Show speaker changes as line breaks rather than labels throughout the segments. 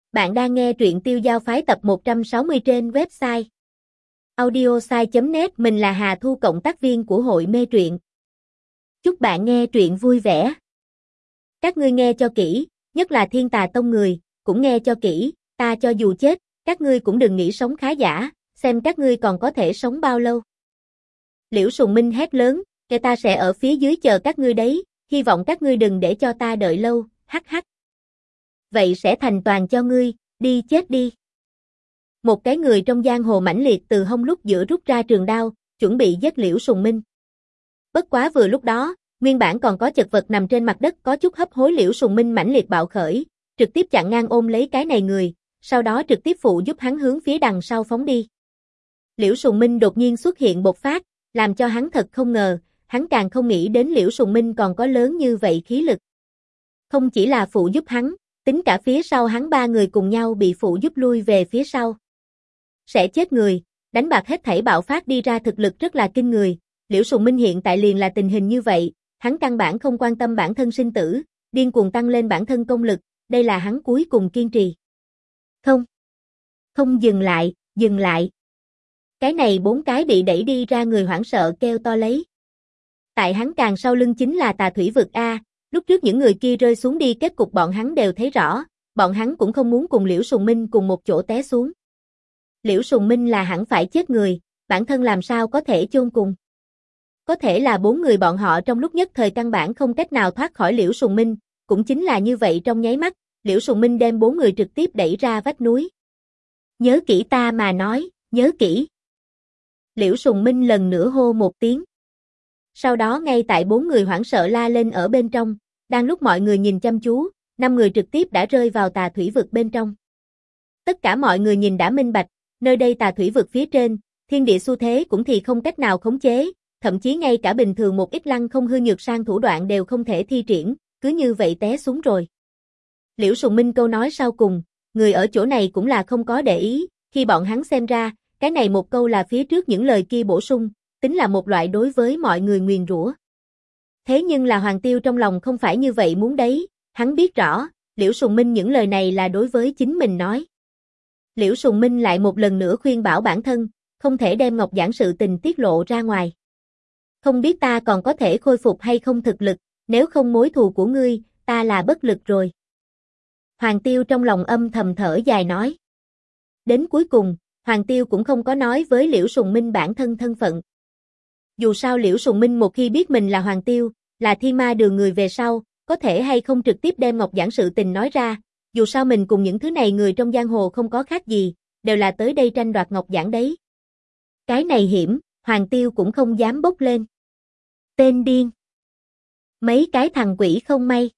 Bạn đang nghe truyện Tiêu Giao Phái tập 160 trên website audiosai.net. Mình là Hà Thu, cộng tác viên của hội mê truyện. Chúc bạn nghe truyện vui vẻ. Các ngươi nghe cho kỹ, nhất là Thiên Tà Tông người, cũng nghe cho kỹ, ta cho dù chết, các ngươi cũng đừng nghĩ sống khá giả, xem các ngươi còn có thể sống bao lâu. Liễu Sùng Minh hét lớn, kẻ ta sẽ ở phía dưới chờ các ngươi đấy, hy vọng các ngươi đừng để cho ta đợi lâu, hắc hắc. Vậy sẽ thành toàn cho ngươi, đi chết đi. Một cái người trong giang hồ mãnh liệt từ hông lúc giữa rút ra trường đao, chuẩn bị giết Liễu Sùng Minh. Bất quá vừa lúc đó, nguyên bản còn có chật vật nằm trên mặt đất có chút hấp hối Liễu Sùng Minh mãnh liệt bạo khởi, trực tiếp chặn ngang ôm lấy cái này người, sau đó trực tiếp phụ giúp hắn hướng phía đằng sau phóng đi. Liễu Sùng Minh đột nhiên xuất hiện bộc phát, làm cho hắn thật không ngờ, hắn càng không nghĩ đến Liễu Sùng Minh còn có lớn như vậy khí lực. Không chỉ là phụ giúp hắn, tính cả phía sau hắn ba người cùng nhau bị phụ giúp lui về phía sau. Sẽ chết người, đánh bạc hết thảy bạo phát đi ra thực lực rất là kinh người, Liễu Sùng Minh hiện tại liền là tình hình như vậy, hắn căn bản không quan tâm bản thân sinh tử, điên cuồng tăng lên bản thân công lực, đây là hắn cuối cùng kiên trì. Không dừng lại. Cái này bốn cái bị đẩy đi ra người hoảng sợ kêu to lấy. Tại hắn càng sau lưng chính là Tà Thủy Vực A. Lúc trước những người kia rơi xuống đi kết cục bọn hắn đều thấy rõ, bọn hắn cũng không muốn cùng Liễu Sùng Minh cùng một chỗ té xuống. Liễu Sùng Minh là hẳn phải chết người, bản thân làm sao có thể chôn cùng. Có thể là bốn người bọn họ trong lúc nhất thời căn bản không cách nào thoát khỏi Liễu Sùng Minh, cũng chính là như vậy trong nháy mắt, Liễu Sùng Minh đem bốn người trực tiếp đẩy ra vách núi. Nhớ kỹ ta mà nói, nhớ kỹ. Liễu Sùng Minh lần nữa hô một tiếng. Sau đó ngay tại bốn người hoảng sợ la lên ở bên trong, đang lúc mọi người nhìn chăm chú, 5 người trực tiếp đã rơi vào Tà Thủy Vực bên trong. Tất cả mọi người nhìn đã minh bạch, nơi đây Tà Thủy Vực phía trên, thiên địa xu thế cũng thì không cách nào khống chế, thậm chí ngay cả bình thường một ít lăng không hư nhược sang thủ đoạn đều không thể thi triển, cứ như vậy té xuống rồi. Liễu Sùng Minh câu nói sau cùng, người ở chỗ này cũng là không có để ý, khi bọn hắn xem ra, cái này một câu là phía trước những lời kia bổ sung, tính là một loại đối với mọi người nguyền rủa. Thế nhưng là Hoàng Tiêu trong lòng không phải như vậy muốn đấy, hắn biết rõ, Liễu Sùng Minh những lời này là đối với chính mình nói. Liễu Sùng Minh lại một lần nữa khuyên bảo bản thân, không thể đem Ngọc Giảng sự tình tiết lộ ra ngoài. Không biết ta còn có thể khôi phục hay không thực lực, nếu không mối thù của ngươi, ta là bất lực rồi. Hoàng Tiêu trong lòng âm thầm thở dài nói. Đến cuối cùng, Hoàng Tiêu cũng không có nói với Liễu Sùng Minh bản thân thân phận. Dù sao Liễu Sùng Minh một khi biết mình là Hoàng Tiêu, là Thiên Ma Đường người về sau, có thể hay không trực tiếp đem Ngọc Giảng sự tình nói ra, dù sao mình cùng những thứ này người trong giang hồ không có khác gì, đều là tới đây tranh đoạt Ngọc Giảng đấy. Cái này hiểm, Hoàng Tiêu cũng không dám bốc lên. Tên điên. Mấy cái thằng quỷ không may.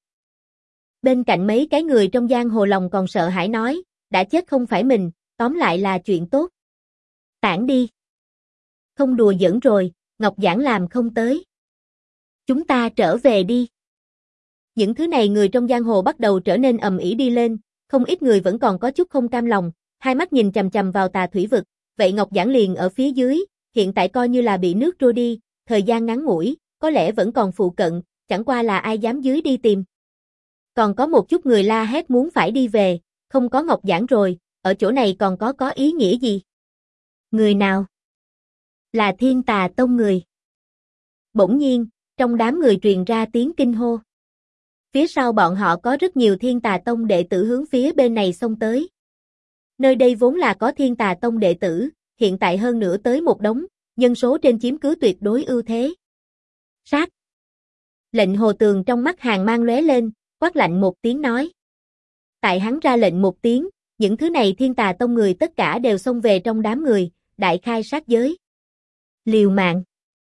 Bên cạnh mấy cái người trong giang hồ lòng còn sợ hãi nói, đã chết không phải mình, tóm lại là chuyện tốt. Tản đi. Không đùa giỡn rồi, Ngọc Giảng làm không tới. Chúng ta trở về đi. Những thứ này người trong giang hồ bắt đầu trở nên ầm ĩ đi lên, không ít người vẫn còn có chút không cam lòng, hai mắt nhìn chằm chằm vào Tà Thủy Vực, vậy Ngọc Giảng liền ở phía dưới, hiện tại coi như là bị nước trôi đi, thời gian ngắn ngủi, có lẽ vẫn còn phụ cận, chẳng qua là ai dám dưới đi tìm. Còn có một chút người la hét muốn phải đi về, không có Ngọc Giảng rồi, ở chỗ này còn có ý nghĩa gì? Người nào? Là Thiên Tà Tông người. Bỗng nhiên, trong đám người truyền ra tiếng kinh hô. Phía sau bọn họ có rất nhiều Thiên Tà Tông đệ tử hướng phía bên này xông tới. Nơi đây vốn là có Thiên Tà Tông đệ tử, hiện tại hơn nữa tới một đống, nhân số trên chiếm cứ tuyệt đối ưu thế. Sát! Lệnh Hồ Tường trong mắt hàn mang lóe lên, quát lạnh một tiếng nói. Tại hắn ra lệnh một tiếng, những thứ này Thiên Tà Tông người tất cả đều xông về trong đám người, đại khai sát giới. Liều mạng!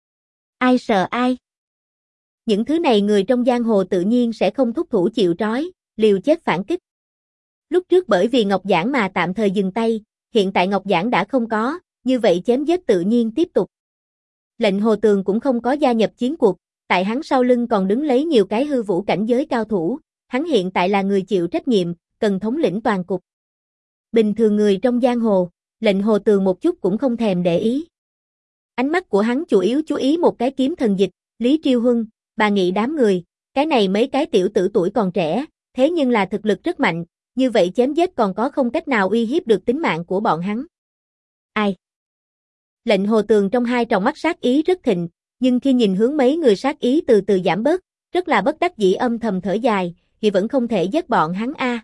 Ai sợ ai? Những thứ này người trong giang hồ tự nhiên sẽ không thúc thủ chịu trói, liều chết phản kích. Lúc trước bởi vì Ngọc Giảng mà tạm thời dừng tay, hiện tại Ngọc Giảng đã không có, như vậy chém giết tự nhiên tiếp tục. Lệnh Hồ Tường cũng không có gia nhập chiến cuộc, tại hắn sau lưng còn đứng lấy nhiều cái hư vũ cảnh giới cao thủ, hắn hiện tại là người chịu trách nhiệm, cần thống lĩnh toàn cục. Bình thường người trong giang hồ, Lệnh Hồ Tường một chút cũng không thèm để ý. Ánh mắt của hắn chủ yếu chú ý một cái kiếm thần dịch, Lý Triêu Huân, Bà Nghị đám người, cái này mấy cái tiểu tử tuổi còn trẻ, thế nhưng là thực lực rất mạnh, như vậy chém giết còn có không cách nào uy hiếp được tính mạng của bọn hắn. Ai? Lệnh Hồ Tường trong hai tròng mắt sát ý rất thịnh, nhưng khi nhìn hướng mấy người sát ý từ từ giảm bớt, rất là bất đắc dĩ âm thầm thở dài, thì vẫn không thể giết bọn hắn a.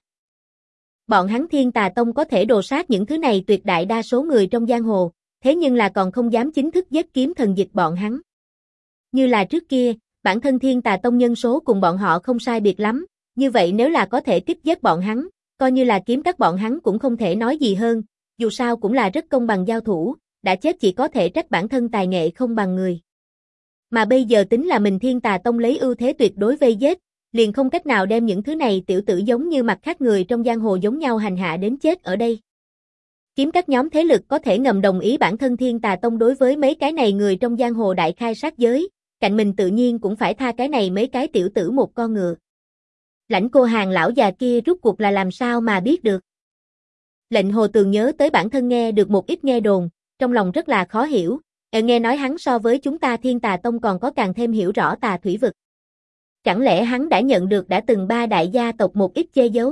Bọn hắn Thiên Tà Tông có thể đồ sát những thứ này tuyệt đại đa số người trong giang hồ, thế nhưng là còn không dám chính thức giết Kiếm Thần Dịch bọn hắn. Như là trước kia, bản thân Thiên Tà Tông nhân số cùng bọn họ không sai biệt lắm, như vậy nếu là có thể tiếp giết bọn hắn, coi như là kiếm các bọn hắn cũng không thể nói gì hơn, dù sao cũng là rất công bằng giao thủ, đã chết chỉ có thể trách bản thân tài nghệ không bằng người. Mà bây giờ tính là mình Thiên Tà Tông lấy ưu thế tuyệt đối vây giết, liền không cách nào đem những thứ này tiểu tử giống như mặt khác người trong giang hồ giống nhau hành hạ đến chết ở đây. Kiếm các nhóm thế lực có thể ngầm đồng ý bản thân Thiên Tà Tông đối với mấy cái này người trong giang hồ đại khai sát giới, cạnh mình tự nhiên cũng phải tha cái này mấy cái tiểu tử một con ngựa. Lãnh Cô Hàn lão già kia rút cuộc là làm sao mà biết được. Lệnh Hồ Tường nhớ tới bản thân nghe được một ít nghe đồn, trong lòng rất là khó hiểu, nghe nói hắn so với chúng ta Thiên Tà Tông còn có càng thêm hiểu rõ tà thủy vực. Chẳng lẽ hắn đã nhận được đã từng ba đại gia tộc một ít che giấu?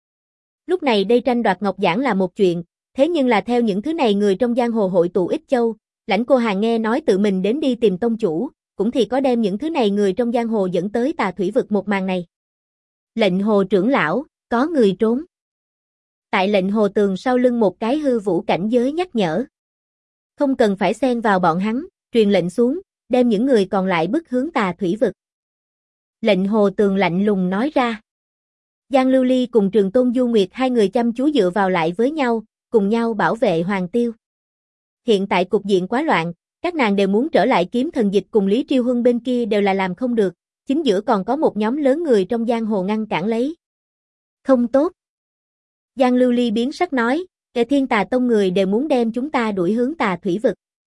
Lúc này đây tranh đoạt ngọc giản là một chuyện, thế nhưng là theo những thứ này người trong giang hồ hội tụ ít châu, Lãnh Cô Hàn nghe nói tự mình đến đi tìm tông chủ, cũng thì có đem những thứ này người trong giang hồ dẫn tới tà thủy vực một màn này. Lệnh Hồ trưởng lão, có người trốn. Tại Lệnh Hồ Tường sau lưng một cái hư vũ cảnh giới nhắc nhở. Không cần phải xen vào bọn hắn, truyền lệnh xuống, đem những người còn lại bức hướng tà thủy vực. Lệnh Hồ Tường lạnh lùng nói ra. Giang Lưu Ly cùng Trường Tôn Du Nguyệt hai người chăm chú dựa vào lại với nhau, cùng nhau bảo vệ Hoàng Tiêu. Hiện tại cục diện quá loạn, các nàng đều muốn trở lại Kiếm Thần Dịch cùng Lý Triêu Huân bên kia đều là làm không được, chính giữa còn có một nhóm lớn người trong giang hồ ngăn cản lấy. Không tốt. Giang Lưu Ly biến sắc nói, kẻ Thiên Tà Tông người đều muốn đem chúng ta đuổi hướng tà thủy vực.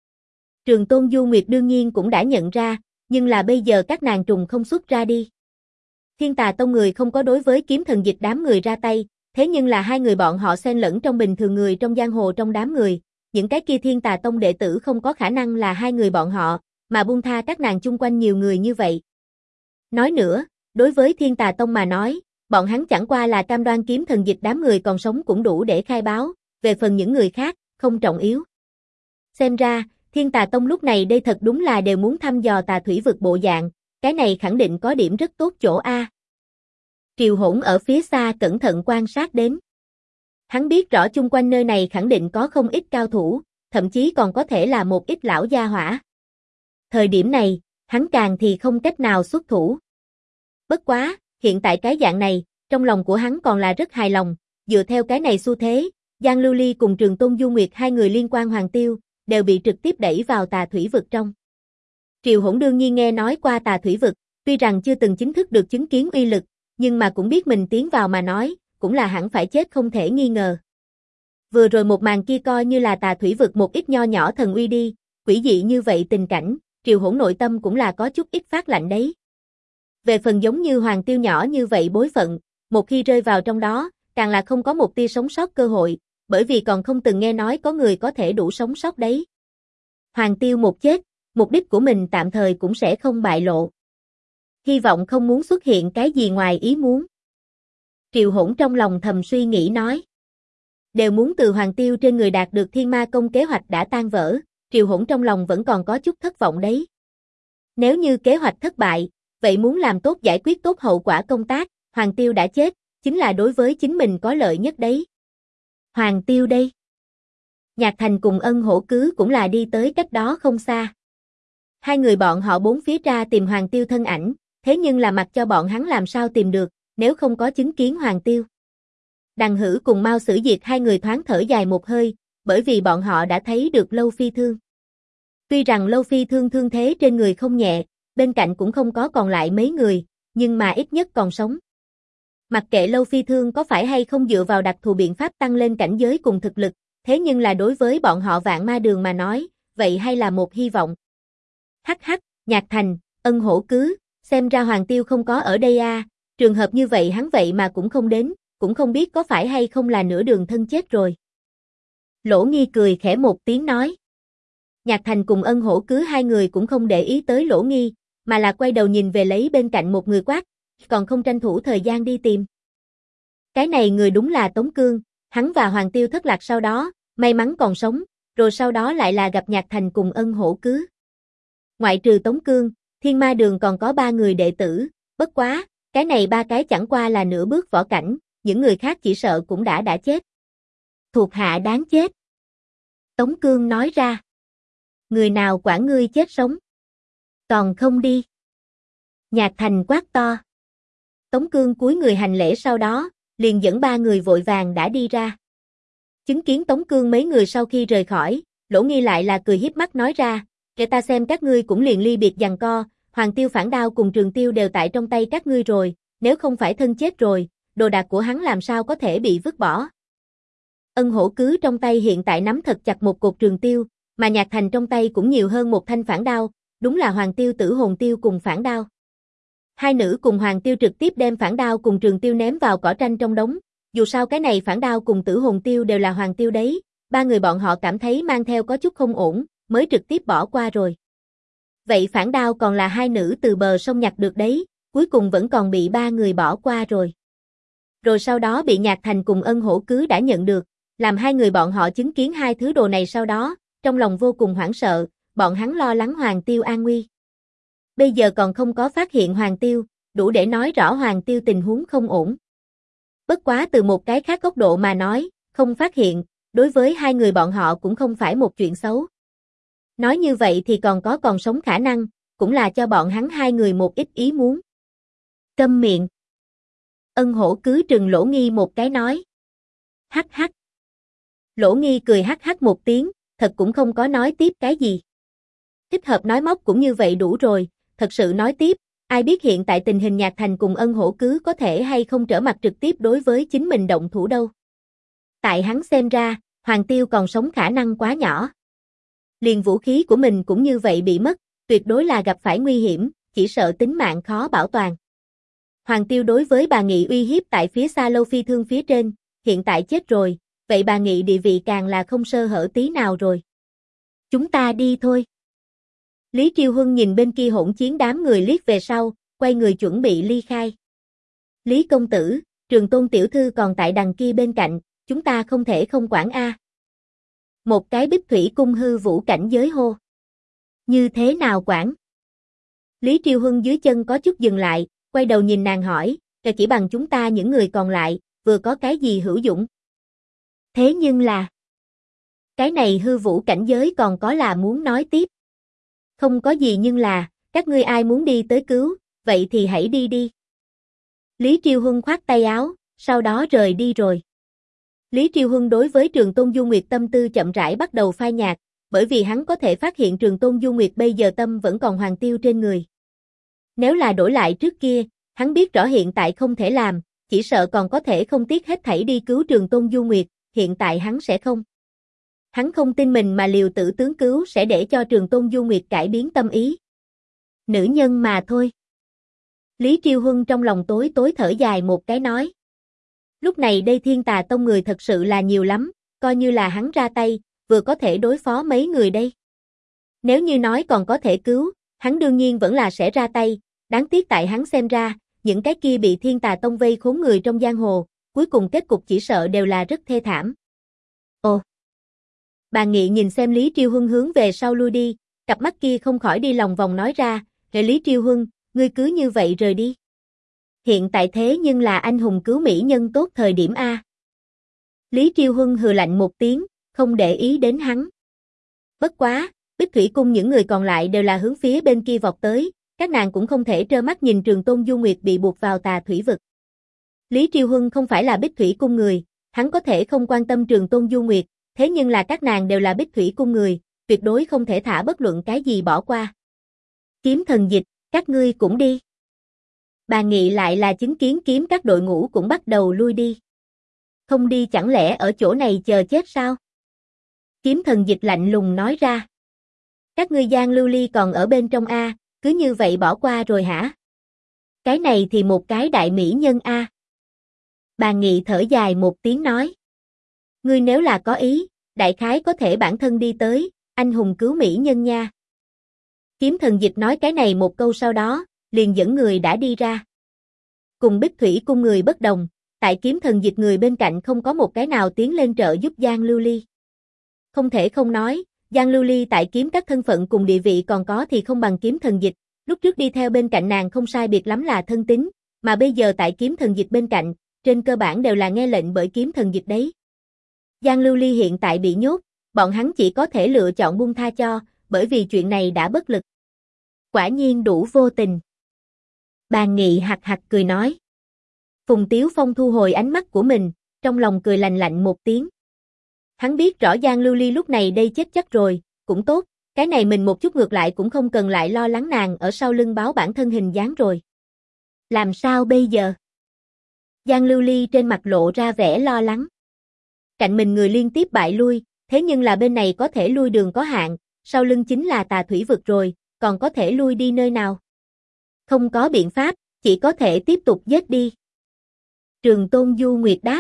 Trường Tôn Du Nguyệt đương nhiên cũng đã nhận ra, nhưng là bây giờ các nàng trùng không xuất ra đi. Thiên Tà Tông người không có đối với Kiếm Thần Dịch đám người ra tay, thế nhưng là hai người bọn họ xen lẫn trong bình thường người trong giang hồ trong đám người, những cái kia Thiên Tà Tông đệ tử không có khả năng là hai người bọn họ, mà buông tha các nàng chung quanh nhiều người như vậy. Nói nữa, đối với Thiên Tà Tông mà nói, bọn hắn chẳng qua là cam đoan Kiếm Thần Dịch đám người còn sống cũng đủ để khai báo, về phần những người khác, không trọng yếu. Xem ra, Thiên Tà Tông lúc này đây thật đúng là đều muốn thăm dò tà thủy vực bộ dạng, cái này khẳng định có điểm rất tốt chỗ A. Triều Hỗn ở phía xa cẩn thận quan sát đến. Hắn biết rõ chung quanh nơi này khẳng định có không ít cao thủ, thậm chí còn có thể là một ít lão gia hỏa. Thời điểm này, hắn càng thì không cách nào xuất thủ. Bất quá, hiện tại cái dạng này, trong lòng của hắn còn là rất hài lòng, dựa theo cái này xu thế, Giang Lưu Ly cùng Trường Tôn Du Nguyệt hai người liên quan Hoàng Tiêu, đều bị trực tiếp đẩy vào tà thủy vực trong. Triều Hỗn đương nhiên nghe nói qua tà thủy vực, tuy rằng chưa từng chính thức được chứng kiến uy lực, nhưng mà cũng biết mình tiến vào mà nói, cũng là hẳn phải chết không thể nghi ngờ. Vừa rồi một màn kia coi như là tà thủy vực một ít nho nhỏ thần uy đi, quỷ dị như vậy tình cảnh, Triều Hỗn nội tâm cũng là có chút ít phát lạnh đấy. Về phần giống như Hoàng Tiêu nhỏ như vậy bối phận, một khi rơi vào trong đó, càng là không có một tia sống sót cơ hội, bởi vì còn không từng nghe nói có người có thể đủ sống sót đấy. Hoàng Tiêu một chết, mục đích của mình tạm thời cũng sẽ không bại lộ. Hy vọng không muốn xuất hiện cái gì ngoài ý muốn. Triều Hỗn trong lòng thầm suy nghĩ nói. Đều muốn từ Hoàng Tiêu trên người đạt được Thiên Ma Công kế hoạch đã tan vỡ, Triều Hỗn trong lòng vẫn còn có chút thất vọng đấy. Nếu như kế hoạch thất bại, vậy muốn làm tốt giải quyết tốt hậu quả công tác, Hoàng Tiêu đã chết, chính là đối với chính mình có lợi nhất đấy. Hoàng Tiêu đây. Nhạc Thành cùng Ân Hổ Cứ cũng là đi tới cách đó không xa. Hai người bọn họ bốn phía ra tìm Hoàng Tiêu thân ảnh, thế nhưng là mặc cho bọn hắn làm sao tìm được, nếu không có chứng kiến Hoàng Tiêu. Đằng Hử cùng Mao Sử Diệt hai người thoáng thở dài một hơi, bởi vì bọn họ đã thấy được Lâu Phi Thương. Tuy rằng Lâu Phi Thương thương thế trên người không nhẹ, bên cạnh cũng không có còn lại mấy người, nhưng mà ít nhất còn sống. Mặc kệ Lâu Phi Thương có phải hay không dựa vào đặc thù biện pháp tăng lên cảnh giới cùng thực lực, thế nhưng là đối với bọn họ Vạn Ma Đường mà nói, vậy hay là một hy vọng. Hắc hắc, Nhạc Thành, Ân Hổ Cứ, xem ra Hoàng Tiêu không có ở đây à, trường hợp như vậy hắn vậy mà cũng không đến, cũng không biết có phải hay không là nửa đường thân chết rồi. Lỗ Nghi cười khẽ một tiếng nói. Nhạc Thành cùng Ân Hổ Cứ hai người cũng không để ý tới Lỗ Nghi, mà là quay đầu nhìn về lấy bên cạnh một người quát, còn không tranh thủ thời gian đi tìm. Cái này người đúng là Tống Cương, hắn và Hoàng Tiêu thất lạc sau đó, may mắn còn sống, rồi sau đó lại là gặp Nhạc Thành cùng Ân Hổ Cứ. Ngoại trừ Tống Cương, Thiên Ma Đường còn có 3 người đệ tử, bất quá, cái này 3 cái chẳng qua là nửa bước võ cảnh, những người khác chỉ sợ cũng đã chết. Thuộc hạ đáng chết. Tống Cương nói ra. Người nào quản ngươi chết sống? Còn không đi. Nhạc Thành quát to. Tống Cương cúi người hành lễ sau đó, liền dẫn 3 người vội vàng đã đi ra. Chứng kiến Tống Cương mấy người sau khi rời khỏi, Lỗ Nghi lại là cười hiếp mắt nói ra, kể ta xem các ngươi cũng liền ly biệt giằng co, Hoàng Tiêu Phản Đao cùng Trường Tiêu đều tại trong tay các ngươi rồi, nếu không phải thân chết rồi, đồ đạc của hắn làm sao có thể bị vứt bỏ. Ân Hổ Cứ trong tay hiện tại nắm thật chặt một cột Trường Tiêu, mà Nhạc Thành trong tay cũng nhiều hơn một thanh phản đao, đúng là Hoàng Tiêu Tử Hồn Tiêu cùng phản đao. Hai nữ cùng Hoàng Tiêu trực tiếp đem phản đao cùng Trường Tiêu ném vào cỏ tranh trong đống, dù sao cái này phản đao cùng Tử Hồn Tiêu đều là Hoàng Tiêu đấy, 3 người bọn họ cảm thấy mang theo có chút không ổn, mới trực tiếp bỏ qua rồi. Vậy phản đao còn là hai nữ từ bờ sông nhặt được đấy, cuối cùng vẫn còn bị 3 người bỏ qua rồi. Rồi sau đó bị Nhạc Thành cùng Ân Hổ Cứ đã nhận được, làm 2 người bọn họ chứng kiến 2 thứ đồ này sau đó, trong lòng vô cùng hoảng sợ, bọn hắn lo lắng Hoàng Tiêu an nguy. Bây giờ còn không có phát hiện Hoàng Tiêu, đủ để nói rõ Hoàng Tiêu tình huống không ổn. Bất quá từ một cái khác góc độ mà nói, không phát hiện, đối với 2 người bọn họ cũng không phải một chuyện xấu. Nói như vậy thì còn sống khả năng, cũng là cho bọn hắn 2 người một ít ý muốn. Câm miệng. Ân Hổ Cứ trừng Lỗ Nghi một cái nói. Hắc hắc. Lỗ Nghi cười hắc hắc một tiếng, thật cũng không có nói tiếp cái gì. Thích hợp nói móc cũng như vậy đủ rồi, thật sự nói tiếp, ai biết hiện tại tình hình Nhạc Thành cùng Ân Hổ Cứ có thể hay không trở mặt trực tiếp đối với chính mình động thủ đâu. Tại hắn xem ra, Hoàng Tiêu còn sống khả năng quá nhỏ. Liền vũ khí của mình cũng như vậy bị mất, tuyệt đối là gặp phải nguy hiểm, chỉ sợ tính mạng khó bảo toàn. Hoàng Tiêu đối với bà Nghị uy hiếp tại phía xa Lâu Phi Thương phía trên, hiện tại chết rồi, vậy bà Nghị địa vị càng là không sơ hở tí nào rồi. Chúng ta đi thôi. Lý Triêu Huân nhìn bên kia hỗn chiến đám người liếc về sau, quay người chuẩn bị ly khai. Lý công tử, Trường Tôn tiểu thư còn tại đằng kia bên cạnh, chúng ta không thể không quản a. Một cái Bích Thủy cung hư vũ cảnh giới hô. Như thế nào quản? Lý Triêu Huân dưới chân có chút dừng lại, quay đầu nhìn nàng hỏi, chỉ bằng chúng ta những người còn lại, vừa có cái gì hữu dụng? Thế nhưng là, cái này hư vũ cảnh giới còn có là muốn nói tiếp. Không có gì nhưng là, các ngươi ai muốn đi tới cứu, vậy thì hãy đi đi. Lý Triêu Huân khoát tay áo, sau đó rời đi rồi. Lý Triêu Huân đối với Trường Tôn Du Nguyệt tâm tư chậm rãi bắt đầu phai nhạt, bởi vì hắn có thể phát hiện Trường Tôn Du Nguyệt bây giờ tâm vẫn còn Hoàng Tiêu trên người. Nếu là đổi lại trước kia, hắn biết rõ hiện tại không thể làm, chỉ sợ còn có thể không tiếc hết thảy đi cứu Trường Tôn Du Nguyệt, hiện tại hắn sẽ không. Hắn không tin mình mà liều tử tướng cứu sẽ để cho Trường Tôn Du Nguyệt cải biến tâm ý. Nữ nhân mà thôi. Lý Triêu Huân trong lòng tối tối thở dài một cái nói. Lúc này đây Thiên Tà Tông người thật sự là nhiều lắm, coi như là hắn ra tay, vừa có thể đối phó mấy người đây. Nếu như nói còn có thể cứu, hắn đương nhiên vẫn là sẽ ra tay, đáng tiếc tại hắn xem ra, những cái kia bị Thiên Tà Tông vây khốn người trong giang hồ, cuối cùng kết cục chỉ sợ đều là rất thê thảm. Ồ! Bà Nghị nhìn xem Lý Triêu Huân hướng về sau lui đi, cặp mắt kia không khỏi đi lòng vòng nói ra, hệ Lý Triêu Huân, ngươi cứ như vậy rời đi. Hiện tại thế nhưng là anh hùng cứu mỹ nhân tốt thời điểm A. Lý Triêu Huân hừ lạnh một tiếng, không để ý đến hắn. Bất quá, Bích Thủy Cung những người còn lại đều là hướng phía bên kia vọt tới, các nàng cũng không thể trơ mắt nhìn Trường Tôn Du Nguyệt bị buộc vào tà thủy vực. Lý Triêu Huân không phải là Bích Thủy Cung người, hắn có thể không quan tâm Trường Tôn Du Nguyệt, thế nhưng là các nàng đều là Bích Thủy Cung người, tuyệt đối không thể thả bất luận cái gì bỏ qua. Kiếm Thần Dịch, các ngươi cũng đi. Bà Nghị lại là chứng kiến kiếm các đội ngũ cũng bắt đầu lui đi. Không đi chẳng lẽ ở chỗ này chờ chết sao? Kiếm Thần Dịch lạnh lùng nói ra. Các ngươi Giang Lưu Ly còn ở bên trong A, cứ như vậy bỏ qua rồi hả? Cái này thì một cái đại mỹ nhân A. Bà Nghị thở dài một tiếng nói. Ngươi nếu là có ý, đại khái có thể bản thân đi tới, anh hùng cứu mỹ nhân nha. Kiếm Thần Dịch nói cái này một câu sau đó, liền dẫn người đã đi ra. Cùng Bích Thủy Cung người bất đồng, tại kiếm thần dịch người bên cạnh không có một cái nào tiến lên trợ giúp Giang Lưu Ly. Không thể không nói, Giang Lưu Ly tại kiếm các thân phận cùng địa vị còn có thì không bằng kiếm thần dịch, lúc trước đi theo bên cạnh nàng không sai biệt lắm là thân tín, mà bây giờ tại kiếm thần dịch bên cạnh, trên cơ bản đều là nghe lệnh bởi kiếm thần dịch đấy. Giang Lưu Ly hiện tại bị nhốt, bọn hắn chỉ có thể lựa chọn buông tha cho, bởi vì chuyện này đã bất lực. Quả nhiên đủ vô tình. Bàn Nghị hặc hặc cười nói. Phùng Tiếu Phong thu hồi ánh mắt của mình, trong lòng cười lạnh lạnh một tiếng. Hắn biết rõ Giang Lưu Ly lúc này đây chết chắc rồi, cũng tốt, cái này mình một chút ngược lại cũng không cần lại lo lắng nàng ở sau lưng báo bản thân hình dáng rồi. Làm sao bây giờ? Giang Lưu Ly trên mặt lộ ra vẻ lo lắng. Cạnh mình người liên tiếp bại lui, thế nhưng là bên này có thể lui đường có hạn, sau lưng chính là Tà Thủy vực rồi, còn có thể lui đi nơi nào? Không có biện pháp, chỉ có thể tiếp tục giết đi. Trường Tôn Du Nguyệt đáp.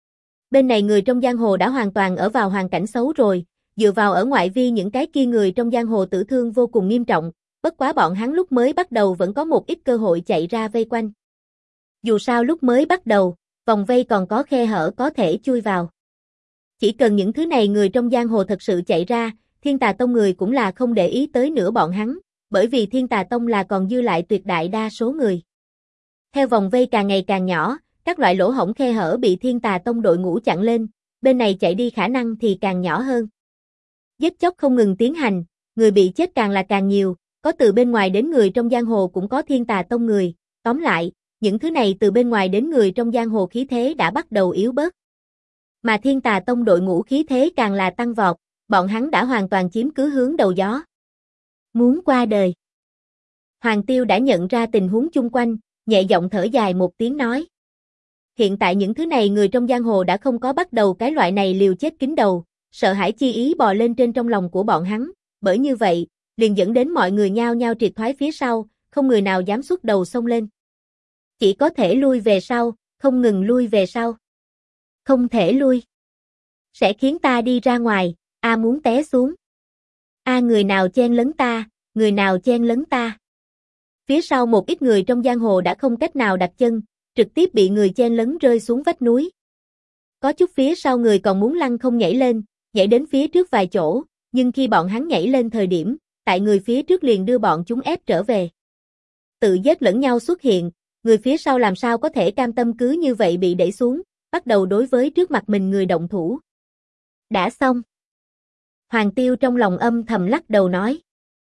Bên này người trong giang hồ đã hoàn toàn ở vào hoàn cảnh xấu rồi, dựa vào ở ngoại vi những cái kia người trong giang hồ tử thương vô cùng nghiêm trọng, bất quá bọn hắn lúc mới bắt đầu vẫn có một ít cơ hội chạy ra vây quanh. Dù sao lúc mới bắt đầu, vòng vây còn có khe hở có thể chui vào. Chỉ cần những thứ này người trong giang hồ thật sự chạy ra, Thiên Tà Tông người cũng là không để ý tới nữa bọn hắn, bởi vì Thiên Tà Tông là còn dư lại tuyệt đại đa số người. Theo vòng vây càng ngày càng nhỏ, các loại lỗ hổng khe hở bị Thiên Tà Tông đội ngũ chặn lên, bên này chạy đi khả năng thì càng nhỏ hơn. Giết chóc không ngừng tiến hành, người bị chết càng là càng nhiều, có từ bên ngoài đến người trong giang hồ cũng có Thiên Tà Tông người, tóm lại, những thứ này từ bên ngoài đến người trong giang hồ khí thế đã bắt đầu yếu bớt. Mà Thiên Tà Tông đội ngũ khí thế càng là tăng vọt, bọn hắn đã hoàn toàn chiếm cứ hướng đầu gió. Muốn qua đời. Hoàng Tiêu đã nhận ra tình huống chung quanh, nhẹ giọng thở dài một tiếng nói. Hiện tại những thứ này người trong giang hồ đã không có bắt đầu cái loại này liều chết kín đầu, sợ hãi chi ý bò lên trên trong lòng của bọn hắn, bởi như vậy, liền dẫn đến mọi người nhao nhao triệt thoái phía sau, không người nào dám xuất đầu xông lên. Chỉ có thể lui về sau, không ngừng lui về sau. Không thể lui. Sẽ khiến ta đi ra ngoài, muốn té xuống. Người nào chen lấn ta, người nào chen lấn ta. Phía sau một ít người trong giang hồ đã không cách nào đặt chân, trực tiếp bị người chen lấn rơi xuống vách núi. Có chút phía sau người còn muốn lăn không nhảy lên, nhảy đến phía trước vài chỗ, nhưng khi bọn hắn nhảy lên thời điểm, tại người phía trước liền đưa bọn chúng ép trở về. Tự giết lẫn nhau xuất hiện, người phía sau làm sao có thể cam tâm cứ như vậy bị đẩy xuống, bắt đầu đối với trước mặt mình người động thủ. Đã xong. Hoàng Tiêu trong lòng âm thầm lắc đầu nói.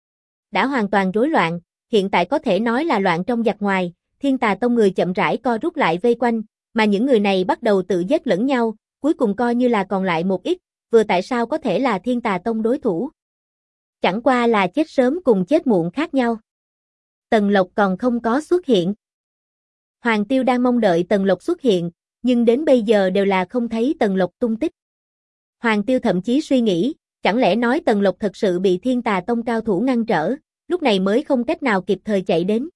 Đã hoàn toàn rối loạn, hiện tại có thể nói là loạn trong giặc ngoài, Thiên Tà Tông người chậm rãi co rút lại vây quanh, mà những người này bắt đầu tự giết lẫn nhau, cuối cùng coi như là còn lại một ít, vừa tại sao có thể là Thiên Tà Tông đối thủ. Chẳng qua là chết sớm cùng chết muộn khác nhau. Tần Lộc còn không có xuất hiện. Hoàng Tiêu đang mong đợi Tần Lộc xuất hiện, nhưng đến bây giờ đều là không thấy Tần Lộc tung tích. Hoàng Tiêu thậm chí suy nghĩ, chẳng lẽ nói Tần Lộc thật sự bị Thiên Tà Tông cao thủ ngăn trở, lúc này mới không cách nào kịp thời chạy đến.